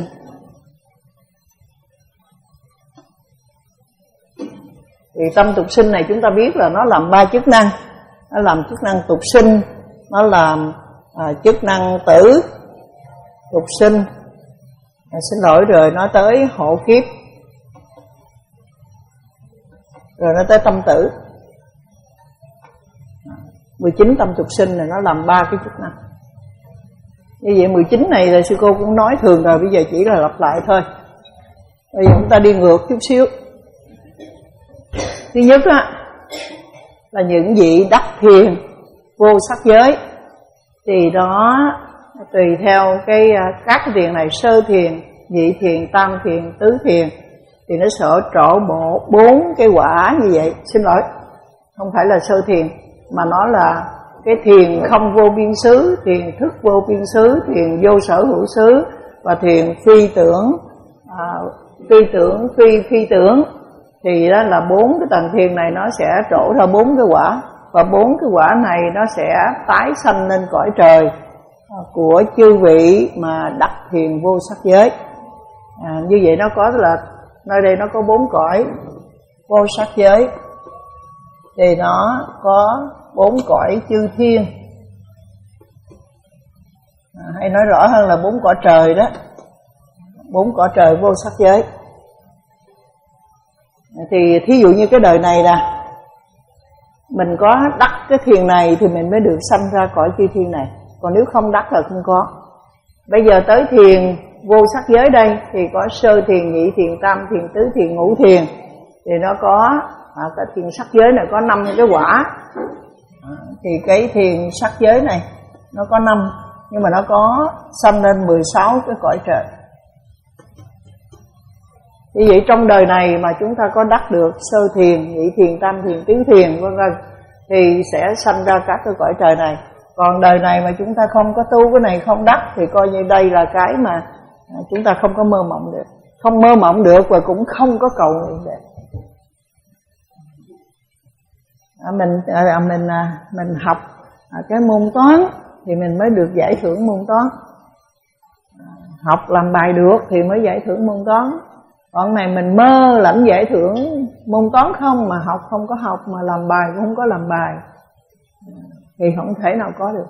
Thì tâm tục sinh này chúng ta biết là nó làm ba chức năng. Nó làm chức năng tục sinh, nó làm à, chức năng tử tục sinh. À, xin lỗi rồi nó tới hộ kiếp, rồi nó tới tâm tử. mười chín tâm tục sinh này nó làm ba cái chức năng. Như vậy mười chín này là sư cô cũng nói thường rồi, bây giờ chỉ là lặp lại thôi. Bây giờ chúng ta đi ngược chút xíu. Thứ nhất á, là những vị đắc thiền vô sắc giới thì đó tùy theo cái các cái thiền này, sơ thiền, nhị thiền, tam thiền, tứ thiền, thì nó sẽ trổ bộ bốn cái quả như vậy. Xin lỗi, không phải là sơ thiền, mà nó là cái thiền không vô biên xứ, thiền thức vô biên xứ, thiền vô sở hữu xứ, và thiền phi tưởng, à, phi tưởng, phi phi tưởng. Thì đó là bốn cái tầng thiền này nó sẽ trổ ra bốn cái quả, và bốn cái quả này nó sẽ tái sanh lên cõi trời của chư vị mà đắc thiền vô sắc giới. À, như vậy nó có là nơi đây nó có bốn cõi vô sắc giới, thì nó có bốn cõi chư thiên, à, hay nói rõ hơn là bốn cõi trời đó, bốn cõi trời vô sắc giới. Thì thí dụ như cái đời này nè, mình có đắc cái thiền này thì mình mới được sanh ra cõi chư thiên này, còn nếu không đắc là không có. Bây giờ tới thiền vô sắc giới đây thì có sơ thiền, nhị thiền, tam thiền, tứ thiền, ngũ thiền. Thì nó có à, cái thiền sắc giới này có năm cái quả, à, thì cái thiền sắc giới này nó có năm, nhưng mà nó có sanh lên mười sáu cái cõi trời. Như vậy trong đời này mà chúng ta có đắc được sơ thiền, nhị thiền, tam thiền, tứ thiền vân vân thì sẽ sanh ra các cái cõi trời này. Còn đời này mà chúng ta không có tu cái này, không đắc, thì coi như đây là cái mà chúng ta không có mơ mộng được. Không mơ mộng được và cũng không có cầu nguyện được. À, mình à, mình à, mình học à, cái môn toán thì mình mới được giải thưởng môn toán. À, học làm bài được thì mới giải thưởng môn toán. Còn này mình mơ lãnh giải thưởng môn toán không, mà học không có học, mà làm bài cũng không có làm bài, thì không thể nào có được.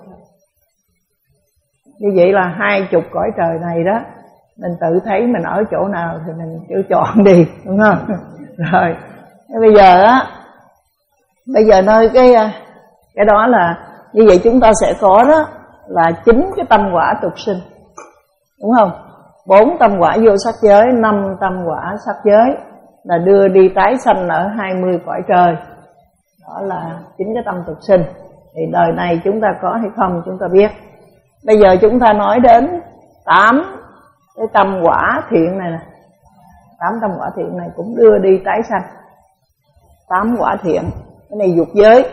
Như vậy là hai chục cõi trời này đó, mình tự thấy mình ở chỗ nào thì mình chịu chọn đi, đúng không? Rồi, bây giờ á, bây giờ nơi cái cái đó là như vậy, chúng ta sẽ có đó là chín cái tâm quả tục sinh, đúng không? Bốn tâm quả vô sắc giới, năm tâm quả sắc giới là đưa đi tái sanh ở hai mươi cõi trời. Đó là chín cái tâm tục sinh. Thì đời này chúng ta có hay không chúng ta biết. Bây giờ chúng ta nói đến tám cái tâm quả thiện này nè. Tám tâm quả thiện này cũng đưa đi tái sanh. Tám quả thiện, cái này dục giới.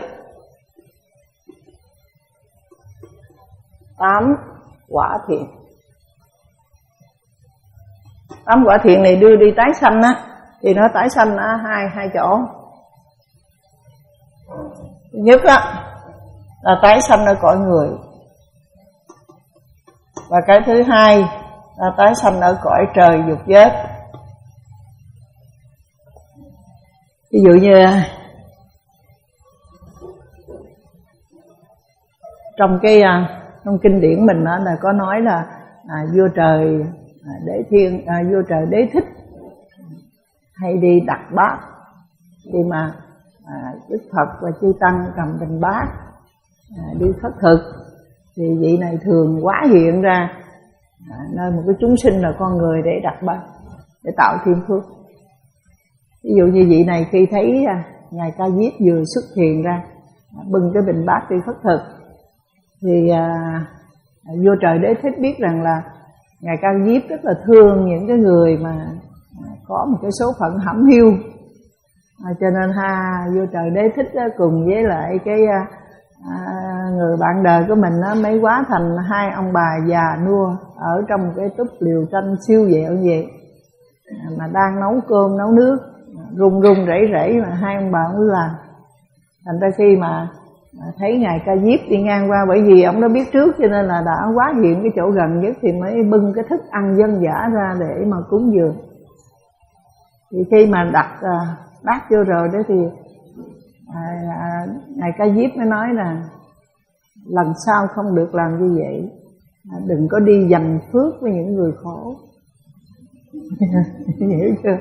Tám quả thiện. Tám quả thiện này đưa đi tái sanh á, thì nó tái sanh ở hai hai chỗ. Thứ nhất á là tái sanh ở cõi người, và cái thứ hai là tái sanh ở cõi trời dục giới. Ví dụ như trong cái trong kinh điển mình đó, là có nói là à, vua trời à, đế thiên à, vua trời đế thích hay đi đặt bát, khi mà à, Đức Phật và chư tăng cầm bình bát à, đi khất thực, thì vị này thường hóa hiện ra à, nơi một cái chúng sinh là con người để đặt bát, để tạo thêm phước. Ví dụ như vị này khi thấy à, ngài Ca Diếp vừa xuất hiện ra à, bưng cái bình bát đi khất thực, thì à, vua Trời Đế Thích biết rằng là ngài Ca Diếp rất là thương những cái người mà có một cái số phận hẩm hiu, à, cho nên ha vua Trời Đế Thích á, cùng với lại cái à, người bạn đời của mình á, mới hóa thành hai ông bà già nua ở trong một cái túp liều tranh siêu dẹo như vậy, à, mà đang nấu cơm nấu nước run run rẩy rẩy mà hai ông bà cũng làm. Thành ra khi mà thấy ngài Ca Diếp đi ngang qua, bởi vì ông đã biết trước cho nên là đã hóa hiện cái chỗ gần nhất, thì mới bưng cái thức ăn dân dã ra để mà cúng dường. Thì khi mà đặt à, bát vô rồi đó thì à, à, ngài Ca Diếp mới nói là lần sau không được làm như vậy, à, đừng có đi giành phước với những người khổ. Hiểu chưa?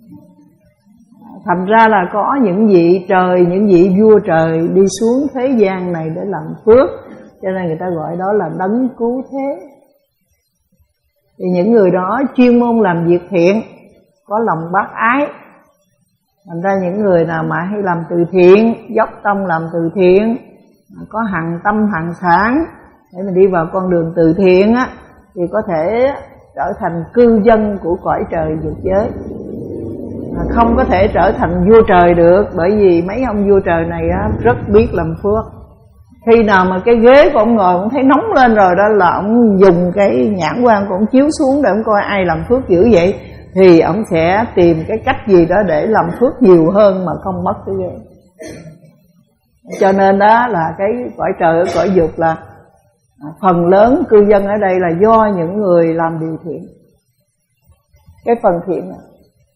Thành ra là có những vị trời, những vị vua trời đi xuống thế gian này để làm phước, cho nên người ta gọi đó là đấng cứu thế. Thì những người đó chuyên môn làm việc thiện, có lòng bác ái. Thành ra những người nào mà hay làm từ thiện, dốc tâm làm từ thiện, có hằng tâm hằng sản để mình đi vào con đường từ thiện á, thì có thể trở thành cư dân của cõi trời dục giới. Không có thể trở thành vua trời được, bởi vì mấy ông vua trời này á, rất biết làm phước. Khi nào mà cái ghế của ông ngồi ông thấy nóng lên rồi đó là ông dùng cái nhãn quan của ông chiếu xuống để ông coi ai làm phước dữ vậy, thì ông sẽ tìm cái cách gì đó để làm phước nhiều hơn mà không mất cái ghế. Cho nên đó là cái cõi trời ở cõi dục là phần lớn cư dân ở đây là do những người làm điều thiện. Cái phần thiện này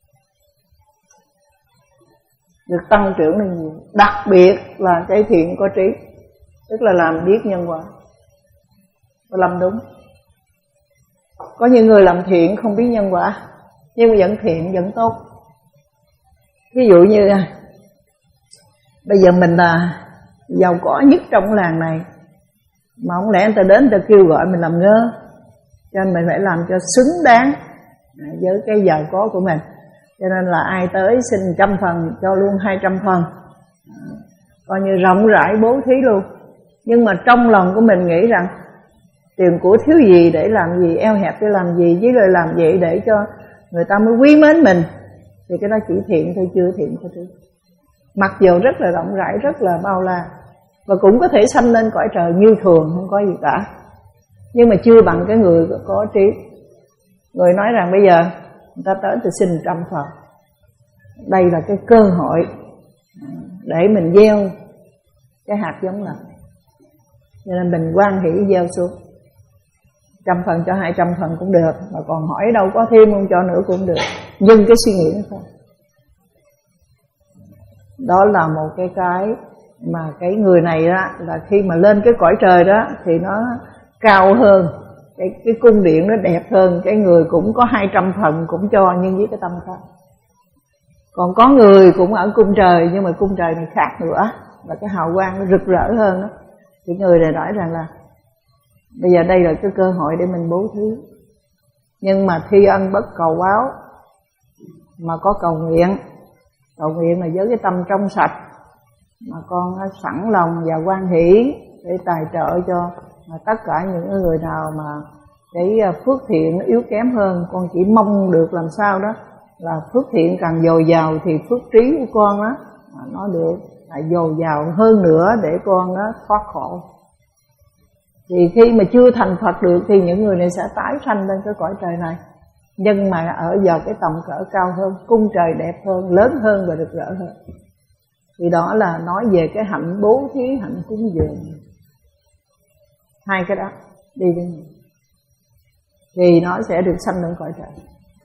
được tăng trưởng lên nhiều, đặc biệt là cái thiện có trí, tức là làm biết nhân quả và làm đúng. Có những người làm thiện không biết nhân quả, nhưng mà vẫn thiện vẫn tốt. Ví dụ như bây giờ mình là giàu có nhất trong làng này, mà không lẽ người ta đến người ta kêu gọi mình làm ngơ, cho nên mình phải làm cho xứng đáng với cái giàu có của mình. Cho nên là ai tới xin trăm phần cho luôn hai trăm phần, coi như rộng rãi bố thí luôn. Nhưng mà trong lòng của mình nghĩ rằng tiền của thiếu gì để làm gì, eo hẹp để làm gì, với lời làm vậy để cho người ta mới quý mến mình, thì cái đó chỉ thiện thôi, chưa thiện thôi. Mặc dù rất là rộng rãi, rất là bao la, và cũng có thể sanh lên cõi trời như thường, không có gì cả, nhưng mà chưa bằng cái người có trí. Người nói rằng bây giờ người ta tới thì xin trăm phần, đây là cái cơ hội để mình gieo cái hạt giống này, cho nên mình hoan hỷ gieo xuống. Trăm phần cho hai trăm phần cũng được, mà còn hỏi đâu có thêm không cho nữa cũng được, nhưng cái suy nghĩ nó thôi. Đó là một cái cái mà cái người này đó, là khi mà lên cái cõi trời đó thì nó cao hơn, cái, cái cung điện nó đẹp hơn, cái người cũng có hai trăm phần cũng cho, nhưng với cái tâm khác. Còn có người cũng ở cung trời, nhưng mà cung trời này khác nữa, và cái hào quang nó rực rỡ hơn đó. Thì người này nói rằng là bây giờ đây là cái cơ hội để mình bố thí, nhưng mà thi ân bất cầu báo, mà có cầu nguyện. Cầu nguyện là với cái tâm trong sạch, mà con sẵn lòng và hoan hỷ để tài trợ cho tất cả những người nào mà cái phước thiện nó yếu kém hơn. Con chỉ mong được làm sao đó là phước thiện càng dồi dào thì phước trí của con đó nó được dồi dào hơn nữa, để con đó thoát khổ. Thì khi mà chưa thành Phật được thì những người này sẽ tái sanh lên cái cõi trời này, nhưng mà ở vào cái tầm cỡ cao hơn, cung trời đẹp hơn, lớn hơn và rực rỡ hơn. Thì đó là nói về cái hạnh bố thí, hạnh cúng dường. Hai cái đó đi với nhau thì nó sẽ được sanh lên cõi trời.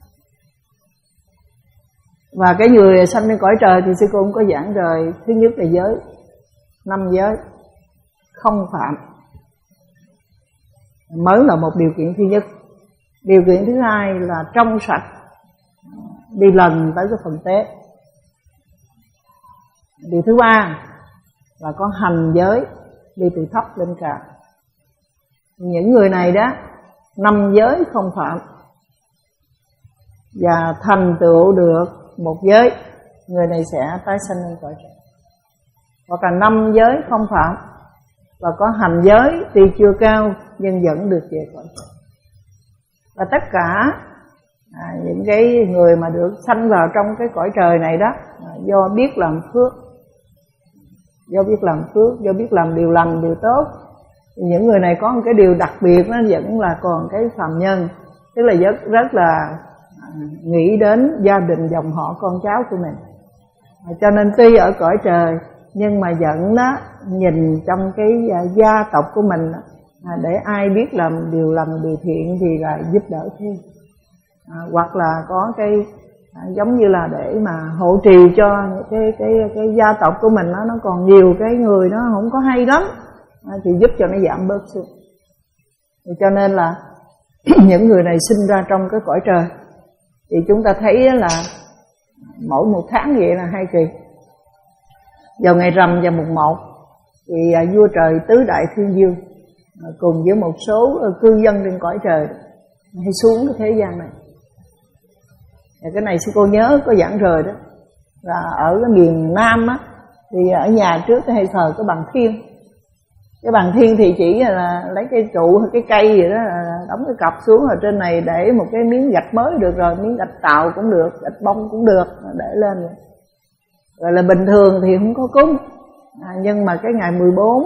Và cái người sanh lên cõi trời thì sư cô cũng có giảng rồi. Thứ nhất là giới, năm giới không phạm, mới là một điều kiện thứ nhất. Điều kiện thứ hai là trong sạch, đi lần tới cái phần tế. Điều thứ ba là có hành giới, đi từ thấp lên cao. Những người này đó năm giới không phạm và thành tựu được một giới, người này sẽ tái sanh lên cõi trời. Hoặc là năm giới không phạm và có hành giới tuy chưa cao nhưng vẫn được về cõi trời. Và tất cả à, những cái người mà được sanh vào trong cái cõi trời này đó à, do biết làm phước, do biết làm phước, do biết làm điều lành, điều tốt. Thì những người này có một cái điều đặc biệt, nó vẫn là còn cái phàm nhân, tức là rất, rất là nghĩ đến gia đình, dòng họ, con cháu của mình. Cho nên tuy ở cõi trời nhưng mà vẫn đó nhìn trong cái gia tộc của mình để ai biết làm điều lành, điều thiện thì là giúp đỡ thêm. À, hoặc là có cái à, giống như là để mà hộ trì cho cái cái cái gia tộc của mình, nó nó còn nhiều cái người nó không có hay lắm, à, thì giúp cho nó giảm bớt xuống. Thì cho nên là những người này sinh ra trong cái cõi trời thì chúng ta thấy là mỗi một tháng vậy là hai kỳ. Vào ngày rằm và mùng một thì à, vua trời tứ đại thiên dương à, cùng với một số à, cư dân trên cõi trời hay xuống cái thế gian này. Và cái này sư cô nhớ có giảng rồi đó, là ở cái miền Nam á thì ở nhà trước hay thờ cái bằng thiên. Cái bằng thiên thì chỉ là lấy cái trụ hay cái cây gì đó là đóng cái cặp xuống, ở trên này để một cái miếng gạch mới được rồi, miếng gạch tàu cũng được, gạch bông cũng được, để lên rồi. Rồi là bình thường thì không có cúng, à, nhưng mà cái ngày mười bốn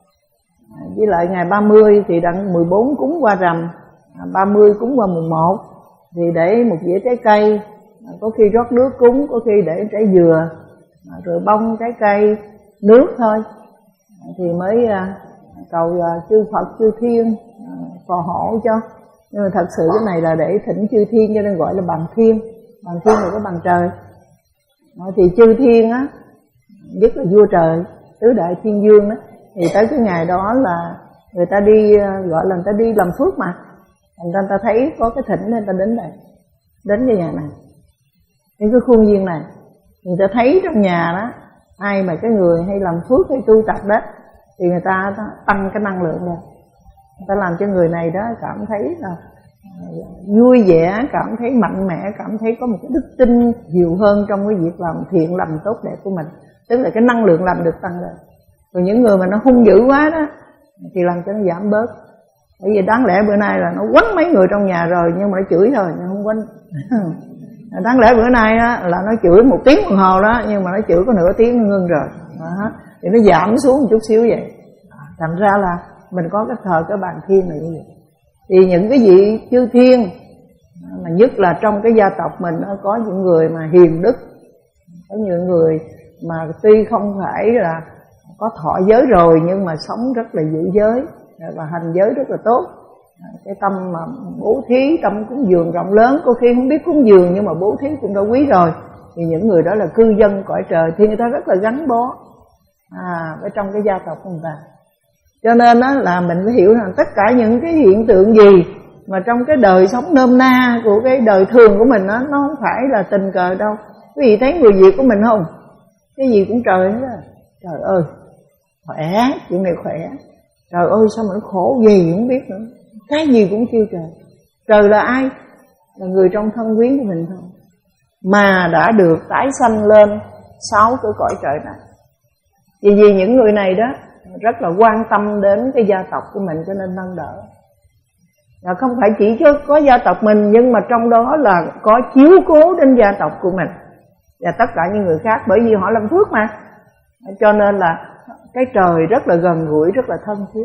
à, với lại ngày ba mươi thì đặng mười bốn cúng qua rằm, à, ba mươi cúng qua mùng một, thì để một dĩa trái cây, à, có khi rót nước cúng, có khi để trái dừa, à, rồi bông trái cây, nước thôi, à, thì mới à, cầu à, chư Phật chư Thiên à, phò hộ cho. Nhưng mà thật sự cái này là để thỉnh chư Thiên, cho nên gọi là bằng thiên. Bằng thiên là cái bằng trời. À, thì chư Thiên á, nhất là vua trời tứ đại thiên dương đó, thì tới cái ngày đó là người ta đi, gọi là người ta đi làm phước mà, người ta, người ta thấy có cái thỉnh nên ta đến đây, đến cái nhà này, những cái khuôn viên này, người ta thấy trong nhà đó ai mà cái người hay làm phước hay tu tập đó thì người ta tăng cái năng lượng lên, người ta làm cho người này đó cảm thấy là vui vẻ, cảm thấy mạnh mẽ, cảm thấy có một cái đức tin nhiều hơn trong cái việc làm thiện lành tốt đẹp của mình, tức là cái năng lượng làm được tăng lên. Rồi những người mà nó hung dữ quá đó thì làm cho nó giảm bớt. Bởi vì đáng lẽ bữa nay là nó quánh mấy người trong nhà rồi nhưng mà nó chửi thôi, nó không quánh. Đáng lẽ bữa nay đó là nó chửi một tiếng đồng hồ đó, nhưng mà nó chửi có nửa tiếng nó ngưng rồi đó. Thì nó giảm xuống một chút xíu vậy. Thành ra là mình có cái thờ cái bàn thiên này như vậy. Thì những cái vị chư thiên, mà nhất là trong cái gia tộc mình nó có những người mà hiền đức, có những người mà tuy không phải là có thọ giới rồi nhưng mà sống rất là giữ giới và hành giới rất là tốt. Cái tâm mà bố thí, tâm cúng dường rộng lớn, có khi không biết cúng dường nhưng mà bố thí cũng đã quý rồi. Thì những người đó là cư dân cõi trời, thì người ta rất là gắn bó à, ở trong cái gia tộc của người ta. Cho nên đó là mình phải hiểu rằng tất cả những cái hiện tượng gì mà trong cái đời sống nôm na của cái đời thường của mình đó, nó không phải là tình cờ đâu. Quý vị thấy người Việt của mình không? Cái gì cũng trời hết á. Trời ơi, khỏe, chuyện này khỏe. Trời ơi, sao mà nó khổ gì không biết nữa. Cái gì cũng kêu trời. Trời là ai? Là người trong thân quyến của mình thôi, mà đã được tái sanh lên sáu cái cõi trời này. Vì vì những người này đó rất là quan tâm đến cái gia tộc của mình, cho nên nâng đỡ. Và không phải chỉ có gia tộc mình, nhưng mà trong đó là có chiếu cố đến gia tộc của mình và tất cả những người khác, bởi vì họ làm phước mà. Cho nên là cái trời rất là gần gũi, rất là thân thiết.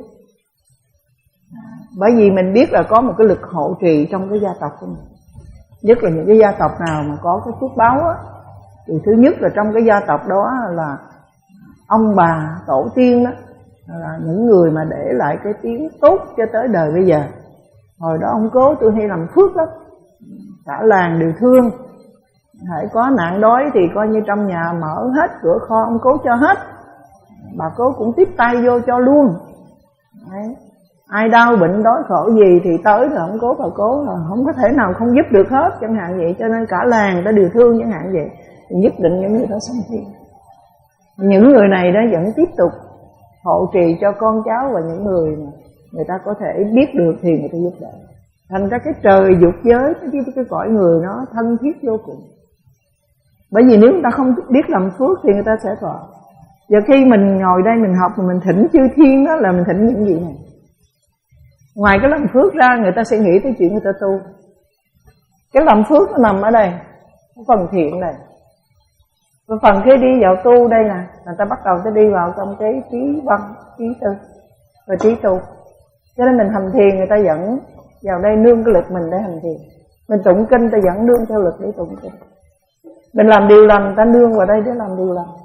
Bởi vì mình biết là có một cái lực hộ trì trong cái gia tộc của mình. Nhất là những cái gia tộc nào mà có cái phước báo á, thì thứ nhất là trong cái gia tộc đó là ông bà tổ tiên đó là những người mà để lại cái tiếng tốt cho tới đời bây giờ. Hồi đó ông cố tôi hay làm phước lắm, cả làng đều thương. Hãy có nạn đói thì coi như trong nhà mở hết cửa kho, ông cố cho hết. Bà cố cũng tiếp tay vô cho luôn. Đấy. Ai đau bệnh đói khổ gì thì tới rồi ông cố bà cố là không có thể nào không giúp được hết, chẳng hạn vậy. Cho nên cả làng ta đều thương chẳng hạn vậy. Thì nhất định những người đó sanh thiên. Những người này đó vẫn tiếp tục hộ trì cho con cháu và những người mà người ta có thể biết được thì người ta giúp đỡ. Thành ra cái trời dục giới với cái cõi người nó thân thiết vô cùng. Bởi vì nếu người ta không biết làm phước thì người ta sẽ thọ. Giờ khi mình ngồi đây mình học mình thỉnh chư thiên đó là mình thỉnh những gì này. Ngoài cái làm phước ra người ta sẽ nghĩ tới chuyện người ta tu. Cái làm phước nó nằm ở đây, phần thiện này. Và phần khi đi vào tu đây nè, người ta bắt đầu ta đi vào trong cái trí văn, trí tư và trí tu. Cho nên mình hành thiền người ta dẫn vào đây nương cái lực mình để hành thiền. Mình tụng kinh ta dẫn nương theo lực để tụng kinh. Mình làm điều lành ta nương vào đây để làm điều lành.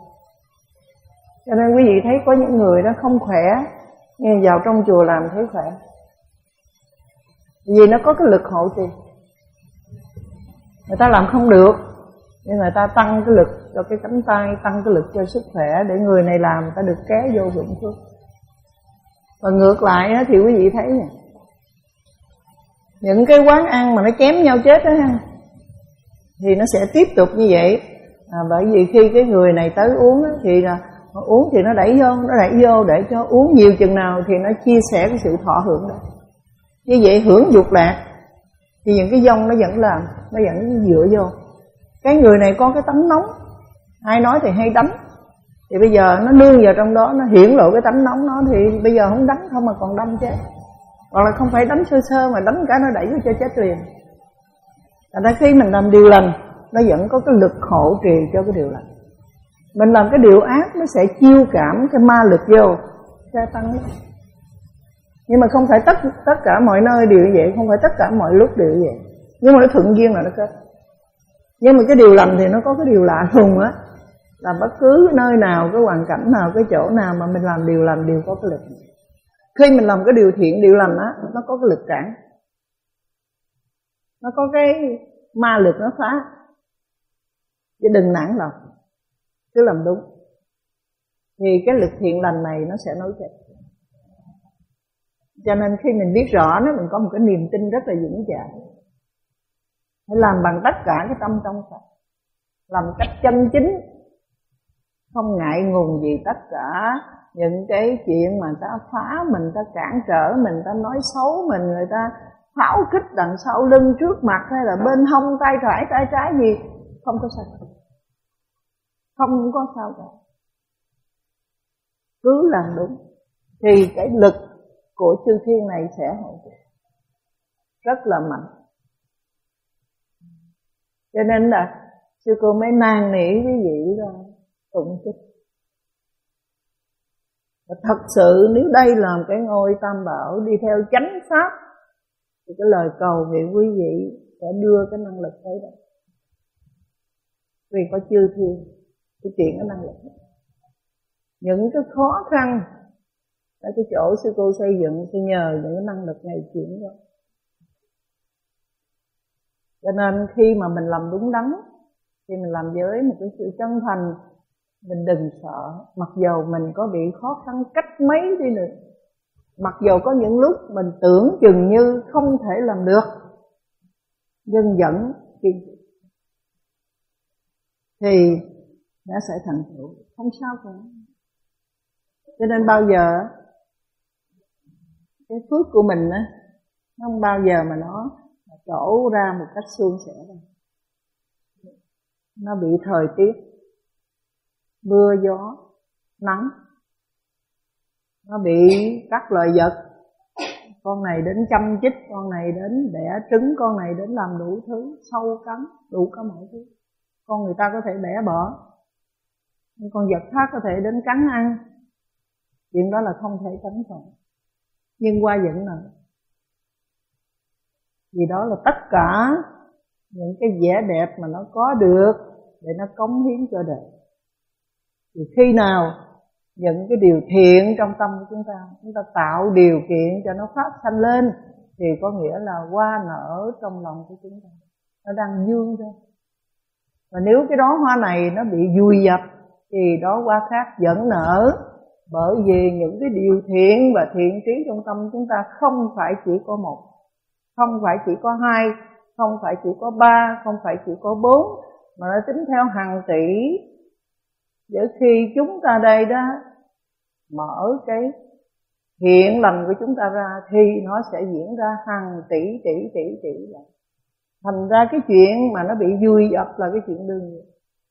Cho nên quý vị thấy có những người đó không khỏe nhưng vào trong chùa làm thấy khỏe. Vì nó có cái lực hộ trì. Người ta làm không được nhưng người ta tăng cái lực cho cái cánh tay, tăng cái lực cho sức khỏe để người này làm người ta được kéo vô hưởng phước. Và ngược lại thì quý vị thấy nè, những cái quán ăn mà nó chém nhau chết đó ha, thì nó sẽ tiếp tục như vậy. À, bởi vì khi cái người này tới uống á, thì là uống thì nó đẩy vô, nó đẩy vô để cho uống nhiều chừng nào thì nó chia sẻ cái sự thọ hưởng đó. Như vậy hưởng dục lạc thì những cái dông nó vẫn làm, nó vẫn dựa vô. Cái người này có cái tánh nóng, ai nói thì hay đánh, thì bây giờ nó nương vào trong đó, nó hiển lộ cái tánh nóng nó, thì bây giờ không đánh không mà còn đâm chết. Hoặc là không phải đánh sơ sơ mà đánh cả nó đẩy vô cho chết liền. Thành ra khi mình làm điều lành, nó vẫn có cái lực hộ trì cho cái điều lành. Mình làm cái điều ác nó sẽ chiêu cảm cái ma lực vô, sẽ tăng lên. Nhưng mà không phải tất tất cả mọi nơi đều như vậy, không phải tất cả mọi lúc đều như vậy. Nhưng mà nó thuận duyên là nó kết. Nhưng mà cái điều lành thì nó có cái điều lạ lùng á, là bất cứ nơi nào, cái hoàn cảnh nào, cái chỗ nào mà mình làm điều lành đều có cái lực. Khi mình làm cái điều thiện, điều lành á, nó có cái lực cản, nó có cái ma lực nó phá. Chứ đừng nản lòng, cứ làm đúng. Thì cái lực thiện lành này nó sẽ nối kết. Cho nên khi mình biết rõ nó, mình có một cái niềm tin rất là vững chãi. Phải làm bằng tất cả cái tâm trong Phật, làm cách chân chính, không ngại ngùng gì tất cả những cái chuyện mà người ta phá mình, người ta cản trở mình, người ta nói xấu mình, người ta pháo kích đằng sau lưng, trước mặt hay là bên hông, tay phải, tay trái gì, không có sao, không có sao cả. Cứ làm đúng thì cái lực của chư thiên này sẽ hỗ trợ rất là mạnh. Cho nên là sư cô mới năn nỉ quý vị đó tụng kinh. Và thật sự nếu đây là cái ngôi Tam Bảo đi theo chánh pháp thì cái lời cầu nguyện quý vị sẽ đưa cái năng lực tới đây. Vì có chư thiên cái chuyện cái năng lực. Những cái khó khăn ở cái chỗ sư cô xây dựng sẽ nhờ những cái năng lực này chuyển ra. Cho nên khi mà mình làm đúng đắn, khi mình làm với một cái sự chân thành, mình đừng sợ. Mặc dầu mình có bị khó khăn cách mấy đi nữa, mặc dầu có những lúc mình tưởng chừng như không thể làm được, nhưng vẫn kiên trì thì nó sẽ thành tựu, không sao cả. Cho nên bao giờ cái phước của mình á, nó không bao giờ mà nó trổ ra một cách suôn sẻ đâu. Nó bị thời tiết, mưa gió, nắng, nó bị các loài vật, con này đến chăm chích, con này đến đẻ trứng, con này đến làm đủ thứ, sâu cắn, đủ cả mọi thứ. Con người ta có thể bẻ bỏ, nhưng con vật khác có thể đến cắn ăn. Chuyện đó là không thể tránh khỏi. Nhưng qua dẫn nợ, vì đó là tất cả những cái vẻ đẹp mà nó có được để nó cống hiến cho đời. Thì khi nào những cái điều thiện trong tâm của chúng ta, chúng ta tạo điều kiện cho nó phát sanh lên, thì có nghĩa là hoa nở trong lòng của chúng ta, nó đang dương ra. Và nếu cái đóa hoa này nó bị vùi dập thì đóa hoa khác vẫn nở. Bởi vì những cái điều thiện và thiện trí trong tâm chúng ta không phải chỉ có một, không phải chỉ có hai, không phải chỉ có ba, không phải chỉ có bốn, mà nó tính theo hàng tỷ. Giữa khi chúng ta đây đó mở cái thiện lành của chúng ta ra thì nó sẽ diễn ra hàng tỷ tỷ tỷ tỷ lần. Thành ra cái chuyện mà nó bị vùi dập là cái chuyện đương nhiên,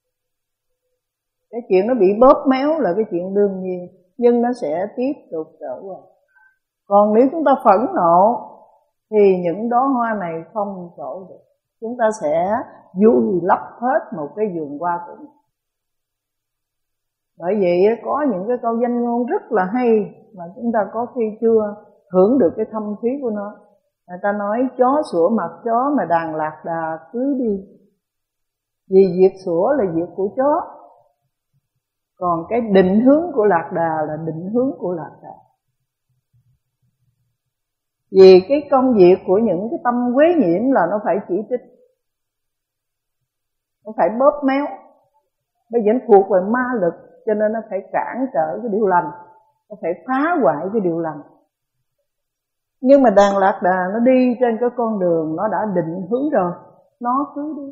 cái chuyện nó bị bóp méo là cái chuyện đương nhiên, nhưng nó sẽ tiếp tục trở qua. Còn nếu chúng ta phẫn nộ thì những đóa hoa này không trổ được, chúng ta sẽ vùi lấp hết một cái vườn hoa của mình. Bởi vậy có những cái câu danh ngôn rất là hay mà chúng ta có khi chưa hưởng được cái thâm thúy của nó. Người ta nói chó sủa mặt chó mà đàn lạc đà cứ đi, vì việc sủa là việc của chó, còn cái định hướng của lạc đà là định hướng của lạc đà. Vì cái công việc của những cái tâm quế nhiễm là nó phải chỉ trích, nó phải bóp méo, nó vẫn thuộc về ma lực, cho nên nó phải cản trở cái điều lành, nó phải phá hoại cái điều lành. Nhưng mà đàn lạc đà nó đi trên cái con đường nó đã định hướng rồi, nó cứ đi.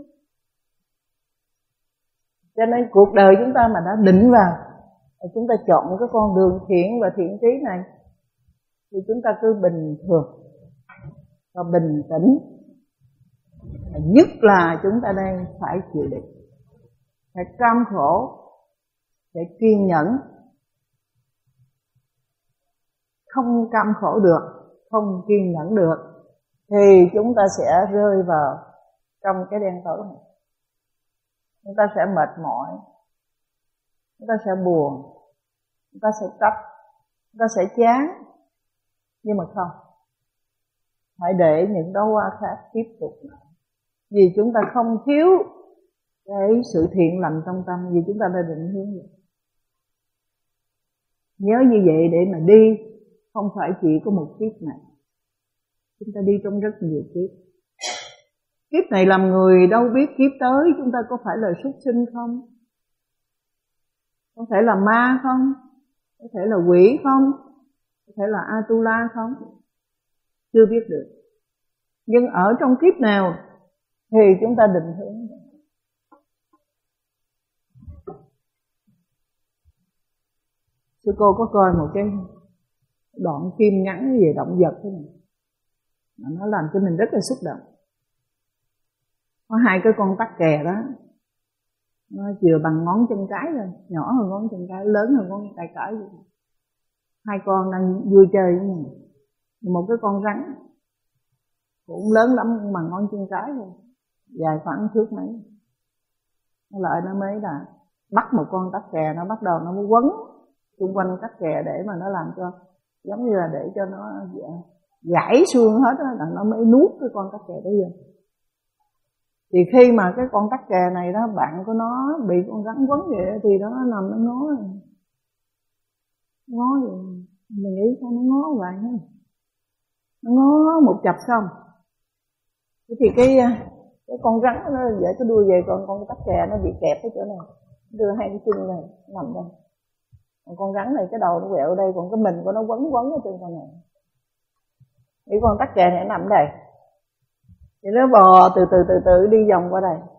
Cho nên cuộc đời chúng ta mà đã định vào, chúng ta chọn cái con đường thiện và thiện trí này, thì chúng ta cứ bình thường và bình tĩnh. Nhất là chúng ta đây phải chịu đựng, phải cam khổ, phải kiên nhẫn. Không cam khổ được, không kiên nhẫn được thì chúng ta sẽ rơi vào trong cái đen tối này. Chúng ta sẽ mệt mỏi, chúng ta sẽ buồn, chúng ta sẽ trách, chúng ta sẽ chán. Nhưng mà không, hãy để những đóa hoa khác tiếp tục. Vì chúng ta không thiếu cái sự thiện lành trong tâm, vì chúng ta đã định hướng rồi. Nhớ như vậy để mà đi, không phải chỉ có một kiếp này, chúng ta đi trong rất nhiều kiếp. Kiếp này làm người đâu biết kiếp tới chúng ta có phải là súc sinh không, có thể là ma không, có thể là quỷ không, có thể là Atula không, chưa biết được. Nhưng ở trong kiếp nào thì chúng ta định hướng. Sư cô có coi một cái đoạn phim ngắn về động vật thế này, mà nó làm cho mình rất là xúc động. Có hai cái con tắc kè đó, nó vừa bằng ngón chân cái rồi, nhỏ hơn ngón chân cái, lớn hơn ngón tay cái. Hai con đang vui chơi với nhau. Một cái con rắn cũng lớn lắm bằng ngón chân cái rồi, dài khoảng thước mấy. Nó lại nó mới là bắt một con tắc kè, nó bắt đầu nó mới quấn xung quanh tắc kè để mà nó làm cho giống như là để cho nó gãy xương hết đó, là nó mới nuốt cái con tắc kè đó vô. Thì khi mà cái con tắc kè này đó, bạn của nó bị con rắn quấn vậy thì đó nó nằm nó ngó ngó vậy. Mình nghĩ sao nó ngó vậy ha, nó ngó một chập xong thì cái cái con rắn nó dễ cái đuôi về, còn con tắc kè nó bị kẹp ở chỗ này, đưa hai cái chân này nằm đây. Còn con rắn này cái đầu nó quẹo đây, còn cái mình của nó quấn quấn ở trên con này. Thì con tắc kè này nằm đây, thì nó bò từ từ từ từ đi vòng qua đây.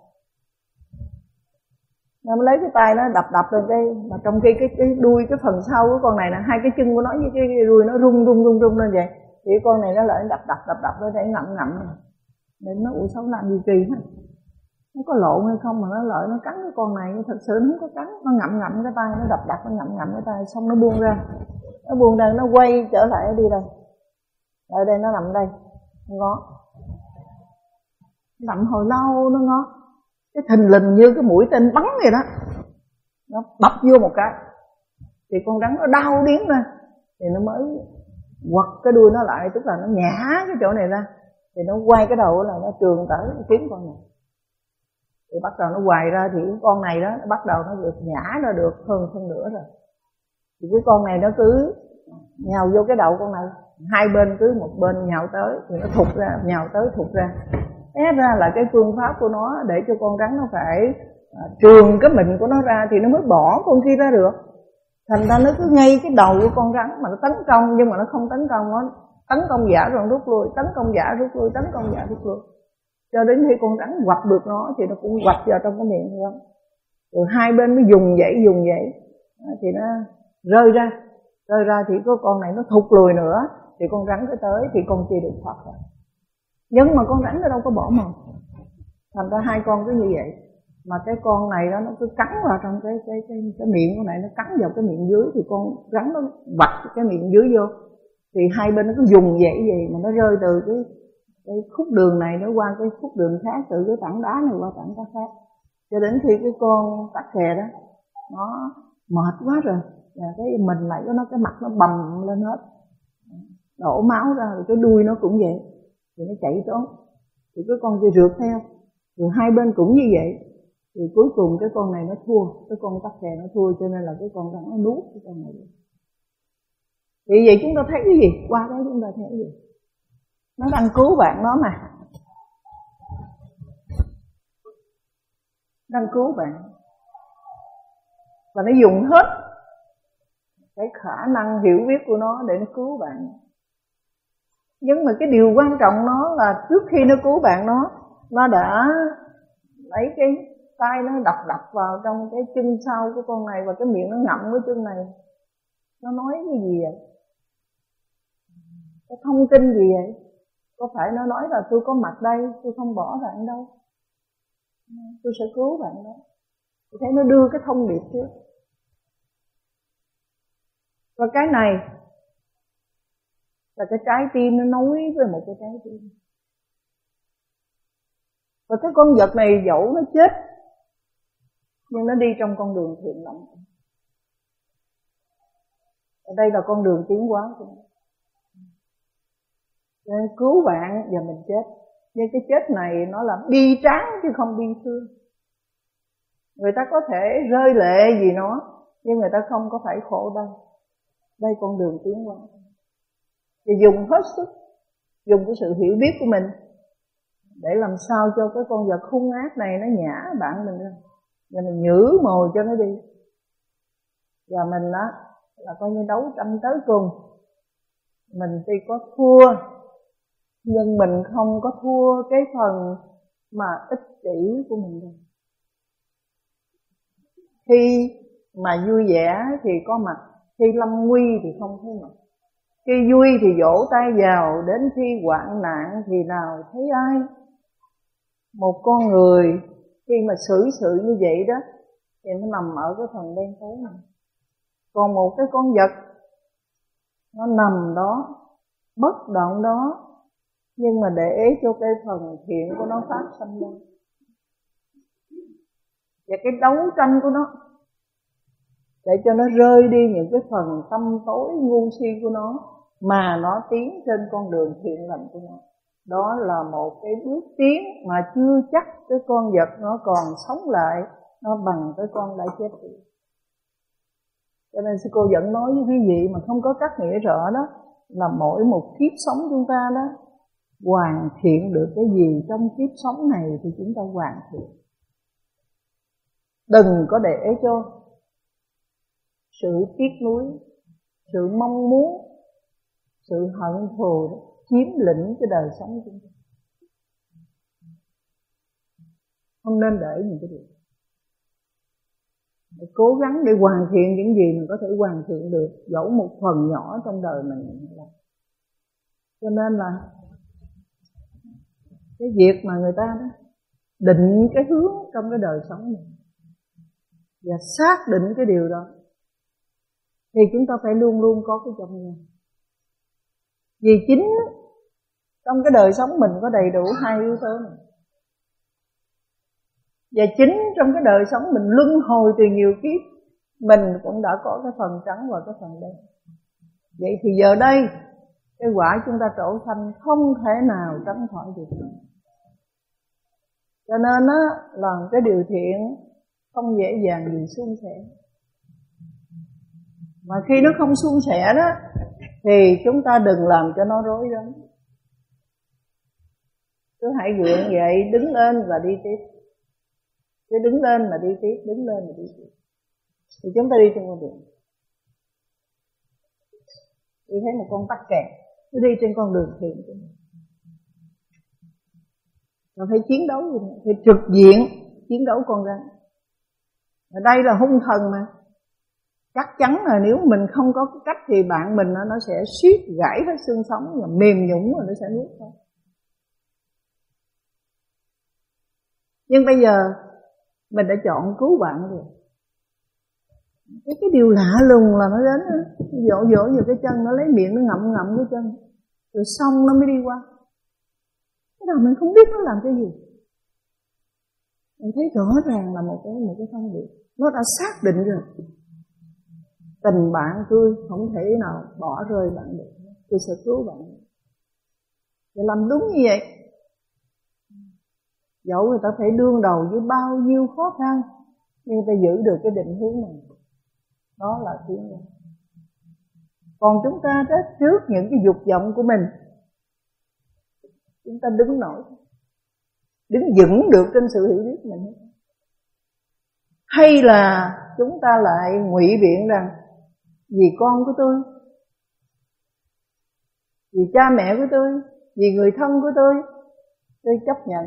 Nó mới lấy cái tay nó đập đập lên cái, mà trong khi cái, cái đuôi, cái phần sau của con này là hai cái chân của nó với cái, cái đuôi nó rung rung rung rung lên vậy. Thì con này nó lại đập đập đập đập lên để ngậm ngậm. Nên nó ủa sao làm gì kỳ hết. Nó có lộn hay không mà nó lợi nó cắn cái con này, thật sự nó không có cắn. Nó ngậm ngậm cái tay, nó đập đập, nó ngậm ngậm cái tay, xong nó buông ra. Nó buông ra, nó quay trở lại đi đây. Ở đây nó nằm đây, nó ngó. Nằm hồi lâu nó ngó. Cái thình lình như cái mũi tên bắn vậy đó, nó bập vô một cái thì con rắn nó đau điếng ra, thì nó mới quật cái đuôi nó lại, tức là nó nhả cái chỗ này ra, thì nó quay cái đầu là nó trường tới nó kiếm con này. Thì bắt đầu nó hoài ra thì cái con này đó nó bắt đầu nó được nhả ra được hơn phân nửa rồi. Thì cái con này nó cứ nhào vô cái đầu con này, hai bên cứ một bên nhào tới thì nó thụt ra, nhào tới thụt ra. Thế ra là cái phương pháp của nó để cho con rắn nó phải à, trường cái mình của nó ra thì nó mới bỏ con kia ra được. Thành ra nó cứ ngay cái đầu của con rắn mà nó tấn công, nhưng mà nó không tấn công, nó tấn công giả rồi rút lui, tấn công giả rút lui, tấn công giả rút lui, cho đến khi con rắn quặp được nó thì nó cũng quặp vào trong cái miệng của nó. Rồi hai bên mới dùng dãy dùng dãy thì nó rơi ra. Rơi ra thì có con này nó thụt lùi nữa, thì con rắn cái tới thì con kia được thoát ra. Nhưng mà con rắn nó đâu có bỏ mồi, thành ra hai con cứ như vậy. Mà cái con này đó nó cứ cắn vào trong cái cái cái, cái miệng của này, nó cắn vào cái miệng dưới, thì con rắn nó vạch cái miệng dưới vô, thì hai bên nó cứ dùng vậy gì mà nó rơi từ cái cái khúc đường này nó qua cái khúc đường khác, từ cái tảng đá này qua tảng đá khác, cho đến khi cái con tắc kè đó nó mệt quá rồi, và cái mình lại có nó cái mặt nó bầm lên hết, đổ máu ra, rồi cái đuôi nó cũng vậy, thì nó chạy trốn, thì cái con kia rượt theo, rồi hai bên cũng như vậy, thì cuối cùng cái con này nó thua, cái con tắc kè nó thua, cho nên là cái con rắn nó nuốt cái con này. Vì vậy chúng ta thấy cái gì? Qua đó chúng ta thấy cái gì? Nó đang cứu bạn nó mà, đang cứu bạn, và nó dùng hết cái khả năng hiểu biết của nó để nó cứu bạn. Nhưng mà cái điều quan trọng nó là trước khi nó cứu bạn nó, nó đã lấy cái tay nó đập đập vào trong cái chân sau của con này, và cái miệng nó ngậm cái chân này. Nó nói cái gì vậy? Cái thông tin gì vậy? Có phải nó nói là tôi có mặt đây, tôi không bỏ bạn đâu, tôi sẽ cứu bạn đó. Tôi thấy nó đưa cái thông điệp trước. Và cái này là cái trái tim nó nối với một cái trái tim. Và cái con vật này dẫu nó chết, nhưng nó đi trong con đường thiện lành. Ở đây là con đường tiến hóa của nó. Nên cứu bạn và mình chết. Nhưng cái chết này nó là bi tráng chứ không bi thương. Người ta có thể rơi lệ vì nó, nhưng người ta không có phải khổ đau. Đây con đường tiến hóa. Thì dùng hết sức, dùng cái sự hiểu biết của mình để làm sao cho cái con vật hung ác này nó nhả bạn mình ra, và mình nhử mồi cho nó đi. Và mình đó là coi như đấu tranh tới cùng. Mình tuy có thua, nhưng mình không có thua cái phần mà ích kỷ của mình đâu. Khi mà vui vẻ thì có mặt, khi lâm nguy thì không thấy mặt. Khi vui thì vỗ tay vào, đến khi hoạn nạn thì nào thấy ai. Một con người khi mà xử sự như vậy đó thì nó nằm ở cái phần đen tối này. Còn một cái con vật nó nằm đó, bất động đó, nhưng mà để ý cho cái phần thiện của nó phát sinh lên. Và cái đấu tranh của nó để cho nó rơi đi những cái phần tâm tối ngu si của nó, mà nó tiến trên con đường thiện lành của nó. Đó là một cái bước tiến mà chưa chắc cái con vật nó còn sống lại nó bằng cái con đã chết đi. Cho nên sư cô vẫn nói với quý vị mà không có cắt nghĩa rõ đó, là mỗi một kiếp sống chúng ta đó hoàn thiện được cái gì trong kiếp sống này thì chúng ta hoàn thiện. Đừng có để cho sự tiếc nuối, sự mong muốn, sự hận thù chiếm lĩnh cái đời sống của chúng ta. Không nên để những cái điều. Phải cố gắng để hoàn thiện những gì mình có thể hoàn thiện được, dẫu một phần nhỏ trong đời mình. Cho nên là cái việc mà người ta đó định cái hướng trong cái đời sống này và xác định cái điều đó, thì chúng ta phải luôn luôn có cái trong nhà. Vì chính trong cái đời sống mình có đầy đủ hai yếu tố này. Và chính trong cái đời sống mình luân hồi từ nhiều kiếp, mình cũng đã có cái phần trắng và cái phần đen. Vậy thì giờ đây cái quả chúng ta trổ sanh không thể nào tránh khỏi được. Cho nên á, làm cái điều thiện không dễ dàng gì suôn sẻ. Mà khi nó không suôn sẻ đó thì chúng ta đừng làm cho nó rối rắm. Cứ hãy gượng dậy, đứng lên và đi tiếp. Cứ đứng lên mà đi tiếp, đứng lên mà đi tiếp. Thì chúng ta đi trên con đường. Tôi thấy một con tắc kè, nó đi trên con đường thiện của mình. Mà phải chiến đấu gì nữa, phải trực diện chiến đấu con rắn. Ở đây là hung thần mà. chắc chắn là nếu mình không có cái cách thì bạn mình nó sẽ suýt gãy hết xương sống và mềm nhũn rồi nó sẽ nuốt thôi. Nhưng bây giờ mình đã chọn cứu bạn rồi. Cái, cái điều lạ lùng là nó đến dỗ dỗ vào cái chân, nó lấy miệng nó ngậm ngậm cái chân, rồi xong nó mới đi qua. Cái đầu mình không biết nó làm cái gì. Mình thấy rõ ràng là một cái một cái thông điệp, nó đã xác định rồi. Tình bạn tôi không thể nào bỏ rơi bạn được, tôi sẽ cứu bạn. Để làm đúng như vậy. Dẫu người ta phải đương đầu với bao nhiêu khó khăn, nhưng ta giữ được cái định hướng này. Đó là tiến lên. Còn chúng ta đó, trước những cái dục vọng của mình, chúng ta đứng nổi, đứng vững được trên sự hiểu biết mình. Hay là chúng ta lại ngụy biện rằng vì con của tôi, vì cha mẹ của tôi, vì người thân của tôi, tôi chấp nhận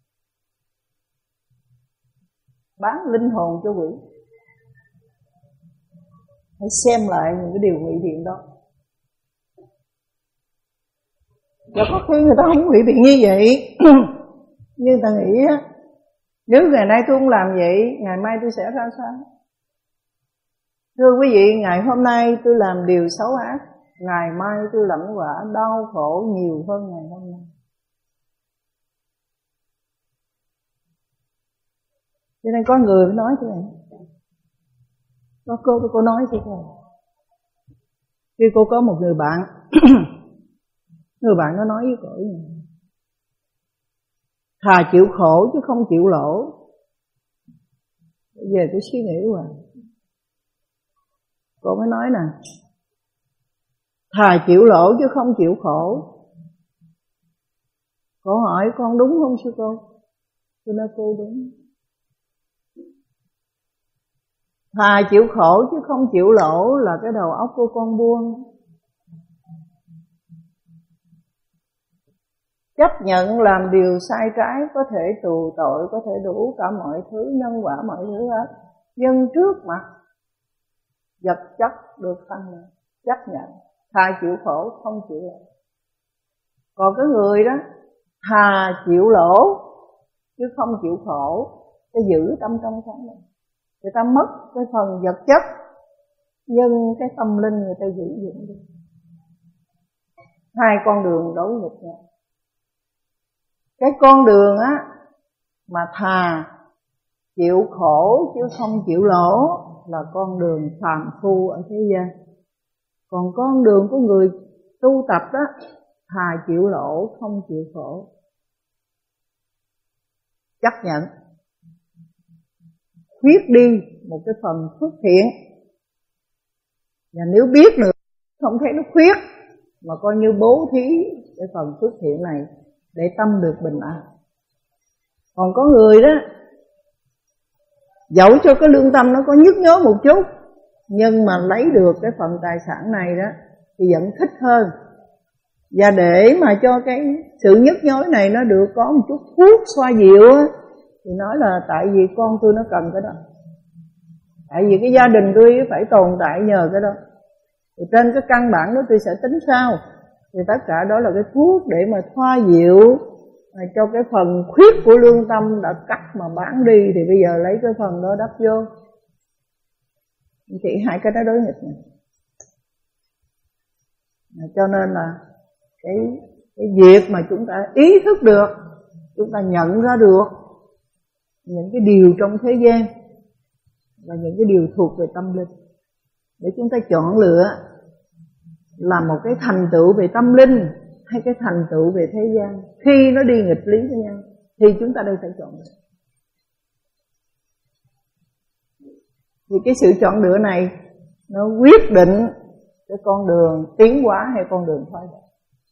bán linh hồn cho quỷ. Hãy xem lại những cái điều ngụy biện đó. Và có khi người ta không ngụy biện như vậy, nhưng ta nghĩ nếu ngày nay tôi không làm vậy, ngày mai tôi sẽ ra sao? Thưa quý vị, ngày hôm nay tôi làm điều xấu ác, ngày mai tôi lãnh quả đau khổ nhiều hơn ngày hôm nay. Cho nên có người nói thế này, có cô cô nói thế này. Khi cô có một người bạn, người bạn nó nói với cô này, thà chịu khổ chứ không chịu lỗ. Bây giờ tôi suy nghĩ hoài. Cô mới nói nè, thà chịu lỗ chứ không chịu khổ. Cô hỏi con đúng không sư cô? Tôi nói cô đúng. Thà chịu khổ chứ không chịu lỗ là cái đầu óc của con buông. Chấp nhận làm điều sai trái, có thể tù tội, có thể đủ cả mọi thứ, nhân quả mọi thứ hết. Nhưng trước mặt vật chất được phân lượng, chấp nhận, thà chịu khổ không chịu lỗ. Còn cái người đó thà chịu lỗ chứ không chịu khổ, để giữ tâm trong sáng này. Người ta mất cái phần vật chất, nhưng cái tâm linh người ta giữ vững được. Hai con đường đối nghịch nhau. Cái con đường á mà thà chịu khổ chứ không chịu lỗ là con đường phàm phu ở thế gian. Còn con đường của người tu tập đó, thà chịu lỗ không chịu khổ, chấp nhận, khuyết đi một cái phần phước thiện. Và nếu biết nữa không thấy nó khuyết, mà coi như bố thí cái phần phước thiện này để tâm được bình an. Còn có người đó, dẫu cho cái lương tâm nó có nhức nhối một chút, nhưng mà lấy được cái phần tài sản này đó thì vẫn thích hơn. Và để mà cho cái sự nhức nhối này nó được có một chút thuốc xoa dịu á, thì nói là tại vì con tôi nó cần cái đó, tại vì cái gia đình tôi phải tồn tại nhờ cái đó. Thì trên cái căn bản đó tôi sẽ tính sao. Thì tất cả đó là cái thuốc để mà thoa dịu cho cái phần khuyết của lương tâm đã cắt mà bán đi, thì bây giờ lấy cái phần đó đắp vô. Thì hai cái đó đối nghịch này. Cho nên là cái, cái việc mà chúng ta ý thức được, chúng ta nhận ra được những cái điều trong thế gian và những cái điều thuộc về tâm linh, để chúng ta chọn lựa là một cái thành tựu về tâm linh hay cái thành tựu về thế gian. Khi nó đi nghịch lý với nhau thì chúng ta đều phải chọn lựa. Thì cái sự chọn lựa này nó quyết định cái con đường tiến hóa hay con đường thoái bỏ.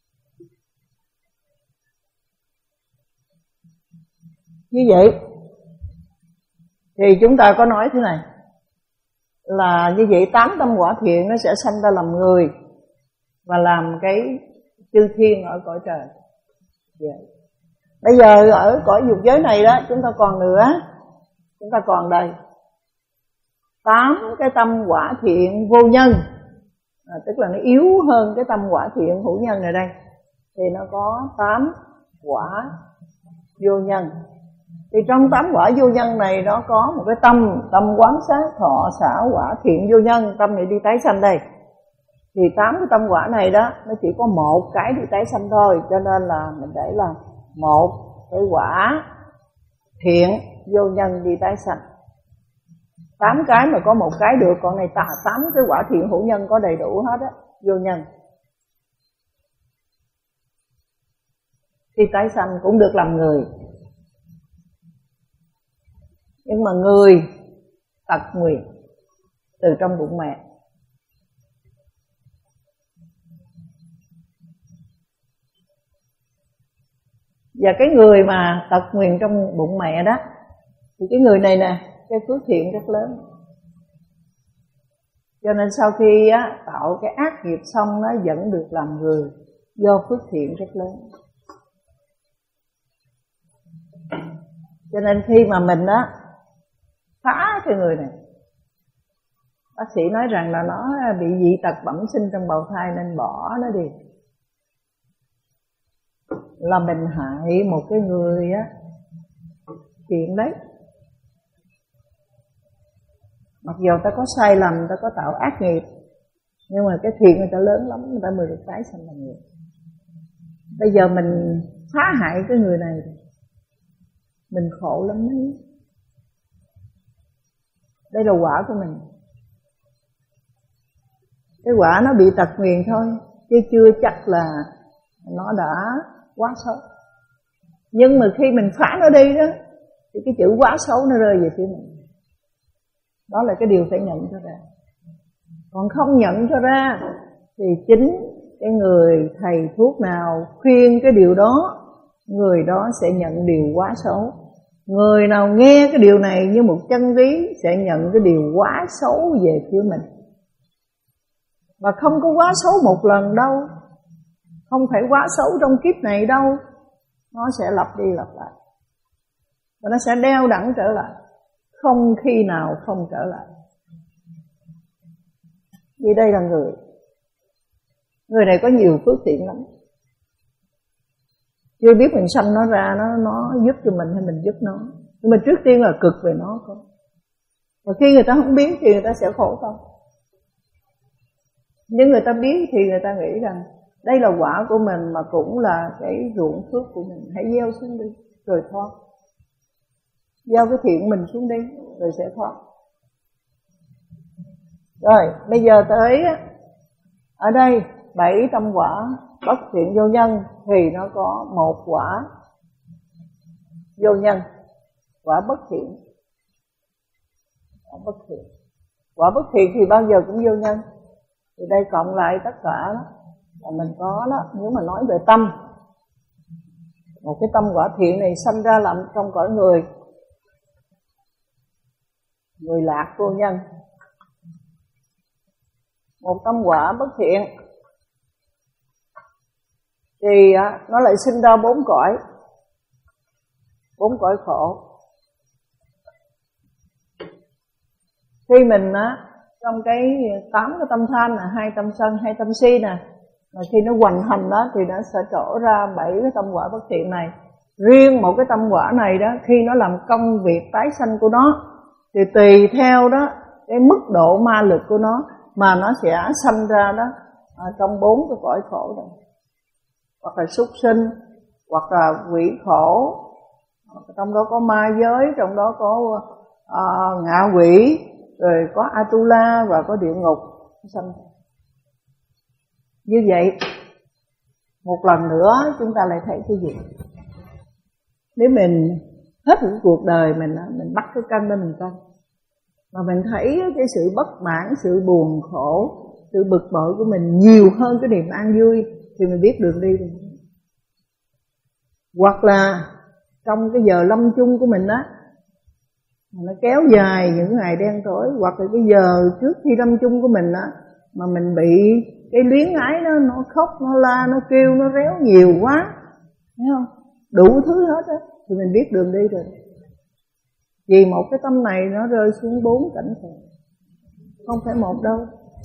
Như vậy thì chúng ta có nói thế này, là như vậy tám tâm quả thiện nó sẽ sanh ta làm người và làm cái chư thiên ở cõi trời. Vậy. Bây giờ ở cõi dục giới này đó, chúng ta còn nữa, chúng ta còn đây. tám cái tâm quả thiện vô nhân, à, tức là nó yếu hơn cái tâm quả thiện hữu nhân này đây, thì nó có tám quả vô nhân. Thì trong tám quả vô nhân này nó có một cái tâm, tâm quán sát thọ xả quả thiện vô nhân, tâm này đi tái sanh đây. Thì tám cái tâm quả này đó, nó chỉ có một cái đi tái sanh thôi, cho nên là mình để là một cái quả thiện vô nhân đi tái sanh. Tám cái mà có một cái được, còn này tám cái quả thiện hữu nhân có đầy đủ hết á, vô nhân. Khi tái sanh cũng được làm người, nhưng mà người tật nguyền từ trong bụng mẹ. Và cái người mà tật nguyền trong bụng mẹ đó, thì cái người này nè, cái phước thiện rất lớn. Cho nên sau khi á, tạo cái ác nghiệp xong, nó vẫn được làm người do phước thiện rất lớn. Cho nên khi mà mình á phá cái người này, bác sĩ nói rằng là nó bị dị tật bẩm sinh trong bào thai nên bỏ nó đi, là mình hại một cái người á thiện đấy. Mặc dù ta có sai lầm, ta có tạo ác nghiệp, nhưng mà cái thiện người ta lớn lắm, người ta mới được tái sanh làm người. Bây giờ mình phá hại cái người này, mình khổ lắm đấy. Đây là quả của mình. Cái quả nó bị tật nguyền thôi, chứ chưa chắc là nó đã quá xấu. Nhưng mà khi mình phá nó đi đó, thì cái chữ quá xấu nó rơi về phía mình. Đó là cái điều phải nhận cho ra. Còn không nhận cho ra thì chính cái người thầy thuốc nào khuyên cái điều đó, người đó sẽ nhận điều quá xấu. Người nào nghe cái điều này như một chân lý sẽ nhận cái điều quá xấu về phía mình. Và không có quá xấu một lần đâu, không phải quá xấu trong kiếp này đâu, nó sẽ lặp đi lặp lại, và nó sẽ đeo đẳng trở lại, không khi nào không trở lại. Vì đây là người Người này có nhiều phước thiện lắm, chưa biết mình sanh nó ra, Nó nó giúp cho mình hay mình giúp nó. Nhưng mà trước tiên là cực về nó không. Và khi người ta không biết thì người ta sẽ khổ không. Nhưng người ta biết thì người ta nghĩ rằng đây là quả của mình, mà cũng là cái ruộng phước của mình, hãy gieo xuống đi rồi thoát. Gieo cái thiện mình xuống đi rồi sẽ thoát. Rồi bây giờ tới ở đây bảy tâm quả bất thiện vô nhân, thì nó có một quả vô nhân, quả bất thiện. Quả bất thiện Quả bất thiện thì bao giờ cũng vô nhân. Thì đây cộng lại tất cả đó là mình có đó. Nếu mà nói về tâm, một cái tâm quả thiện này sanh ra làm trong cõi người, người lạc vô nhân. Một tâm quả bất thiện thì nó lại sinh ra bốn cõi, bốn cõi khổ. Khi mình á trong cái tám cái tâm tham là hai tâm sân, hai tâm si nè, mà khi nó hoành hành đó thì nó sẽ trổ ra bảy cái tâm quả bất thiện này. Riêng một cái tâm quả này đó, khi nó làm công việc tái sanh của nó thì tùy theo đó cái mức độ ma lực của nó mà nó sẽ sanh ra đó ở trong bốn cái cõi khổ này, hoặc là súc sinh, hoặc là quỷ khổ, trong đó có ma giới, trong đó có uh, ngạ quỷ, rồi có Atula và có địa ngục sanh. Như vậy một lần nữa chúng ta lại thấy cái gì? Nếu mình hết một cuộc đời mình mình bắt cái cân để mình cân, mà mình thấy cái sự bất mãn, sự buồn khổ, sự bực bội của mình nhiều hơn cái niềm an vui, thì mình biết đường đi rồi. Hoặc là trong cái giờ lâm chung của mình á, nó kéo dài những ngày đen tối, hoặc là cái giờ trước khi lâm chung của mình á, mà mình bị cái luyến ái nó, nó khóc, nó la, nó kêu, nó réo nhiều quá, thấy không? Đủ thứ hết á, thì mình biết đường đi rồi. Vì một cái tâm này nó rơi xuống bốn cảnh khổ. không phải một đâu.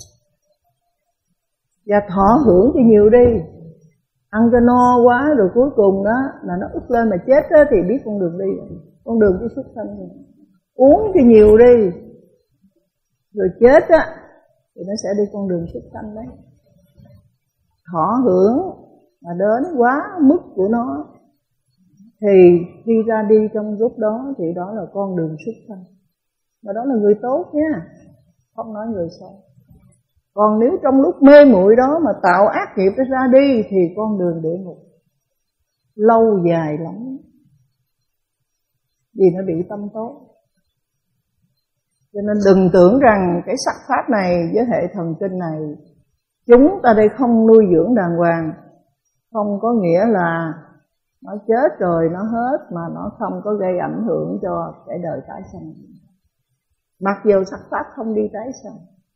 Và thọ hưởng cho nhiều đi, ăn cho no quá rồi cuối cùng đó là nó ức lên mà chết đó, thì biết con đường đi, con đường của xuất sanh rồi. Uống cho nhiều đi, rồi chết á thì nó sẽ đi con đường xuất sanh đấy. Thọ hưởng mà đến quá mức của nó thì khi ra đi trong lúc đó thì đó là con đường xuất sanh. Mà đó là người tốt nha, không nói người xấu. Còn nếu trong lúc mê muội đó mà tạo ác nghiệp để ra đi thì con đường địa ngục lâu dài lắm, vì nó bị tâm tốt. Cho nên đừng tưởng rằng cái sắc pháp này với hệ thần kinh này chúng ta đây không nuôi dưỡng đàng hoàng, không có nghĩa là nó chết rồi nó hết mà nó không có gây ảnh hưởng cho cái đời tái sanh. Mặc dù sắc pháp không đi tái sanh,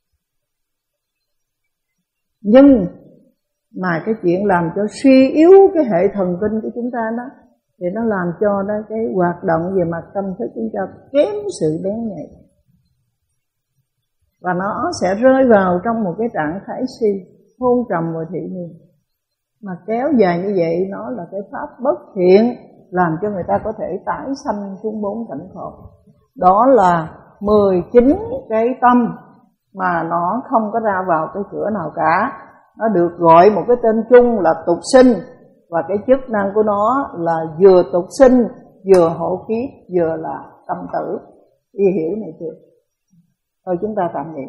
nhưng mà cái chuyện làm cho suy yếu cái hệ thần kinh của chúng ta đó thì nó làm cho đó cái hoạt động về mặt tâm thức chúng ta kém sự bén nhạy, và nó sẽ rơi vào trong một cái trạng thái si, hôn trầm và thị miên. Mà kéo dài như vậy nó là cái pháp bất thiện, làm cho người ta có thể tái sanh xuống bốn cảnh khổ. Đó là mười chín cái tâm mà nó không có ra vào cái cửa nào cả. Nó được gọi một cái tên chung là tục sinh, và cái chức năng của nó là vừa tục sinh, vừa hộ kiếp, vừa là tâm tử. Đi hiểu này chưa? Thôi chúng ta tạm nghỉ.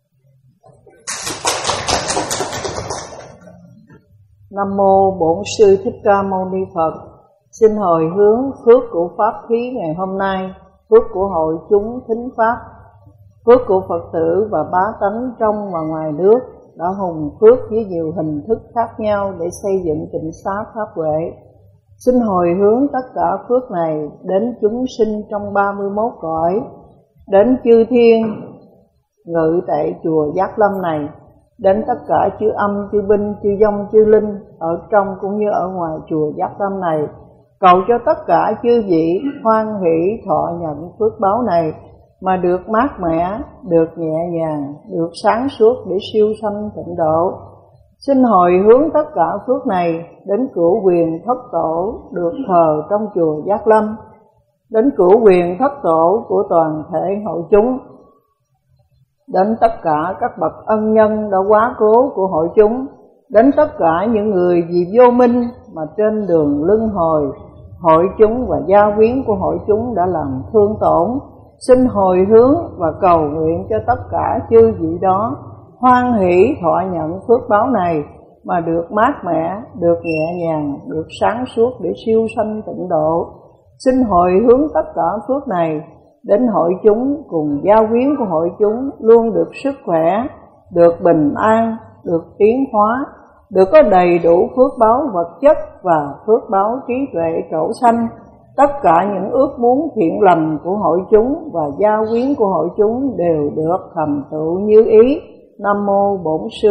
Nam mô Bổn Sư Thích Ca Mâu Ni Phật. Xin hồi hướng phước của pháp thí ngày hôm nay, phước của hội chúng thính pháp, phước của Phật tử và bá tánh trong và ngoài nước đã hùng phước với nhiều hình thức khác nhau để xây dựng tịnh xá pháp huệ. Xin hồi hướng tất cả phước này đến chúng sinh trong ba mươi mốt cõi, đến chư thiên ngự tại chùa Giác Lâm này, đến tất cả chư âm, chư binh, chư vong, chư linh ở trong cũng như ở ngoài chùa Giác Lâm này, cầu cho tất cả chư vị hoan hỷ thọ nhận phước báo này mà được mát mẻ, được nhẹ nhàng, được sáng suốt để siêu sanh tịnh độ. Xin hồi hướng tất cả phước này đến cửu quyền thất tổ được thờ trong chùa Giác Lâm, đến cửu quyền thất tổ của toàn thể hội chúng, đến tất cả các bậc ân nhân đã quá cố của hội chúng, đến tất cả những người vì vô minh mà trên đường luân hồi hội chúng và gia quyến của hội chúng đã làm thương tổn. Xin hồi hướng và cầu nguyện cho tất cả chư vị đó hoan hỷ thọ nhận phước báo này mà được mát mẻ, được nhẹ nhàng, được sáng suốt để siêu sanh tịnh độ. Xin hồi hướng tất cả phước này đến hội chúng cùng gia quyến của hội chúng luôn được sức khỏe, được bình an, được tiến hóa, được có đầy đủ phước báo vật chất và phước báo trí tuệ trổ sanh. Tất cả những ước muốn thiện lành của hội chúng và gia quyến của hội chúng đều được thành tựu như ý. Nam mô Bổn Sư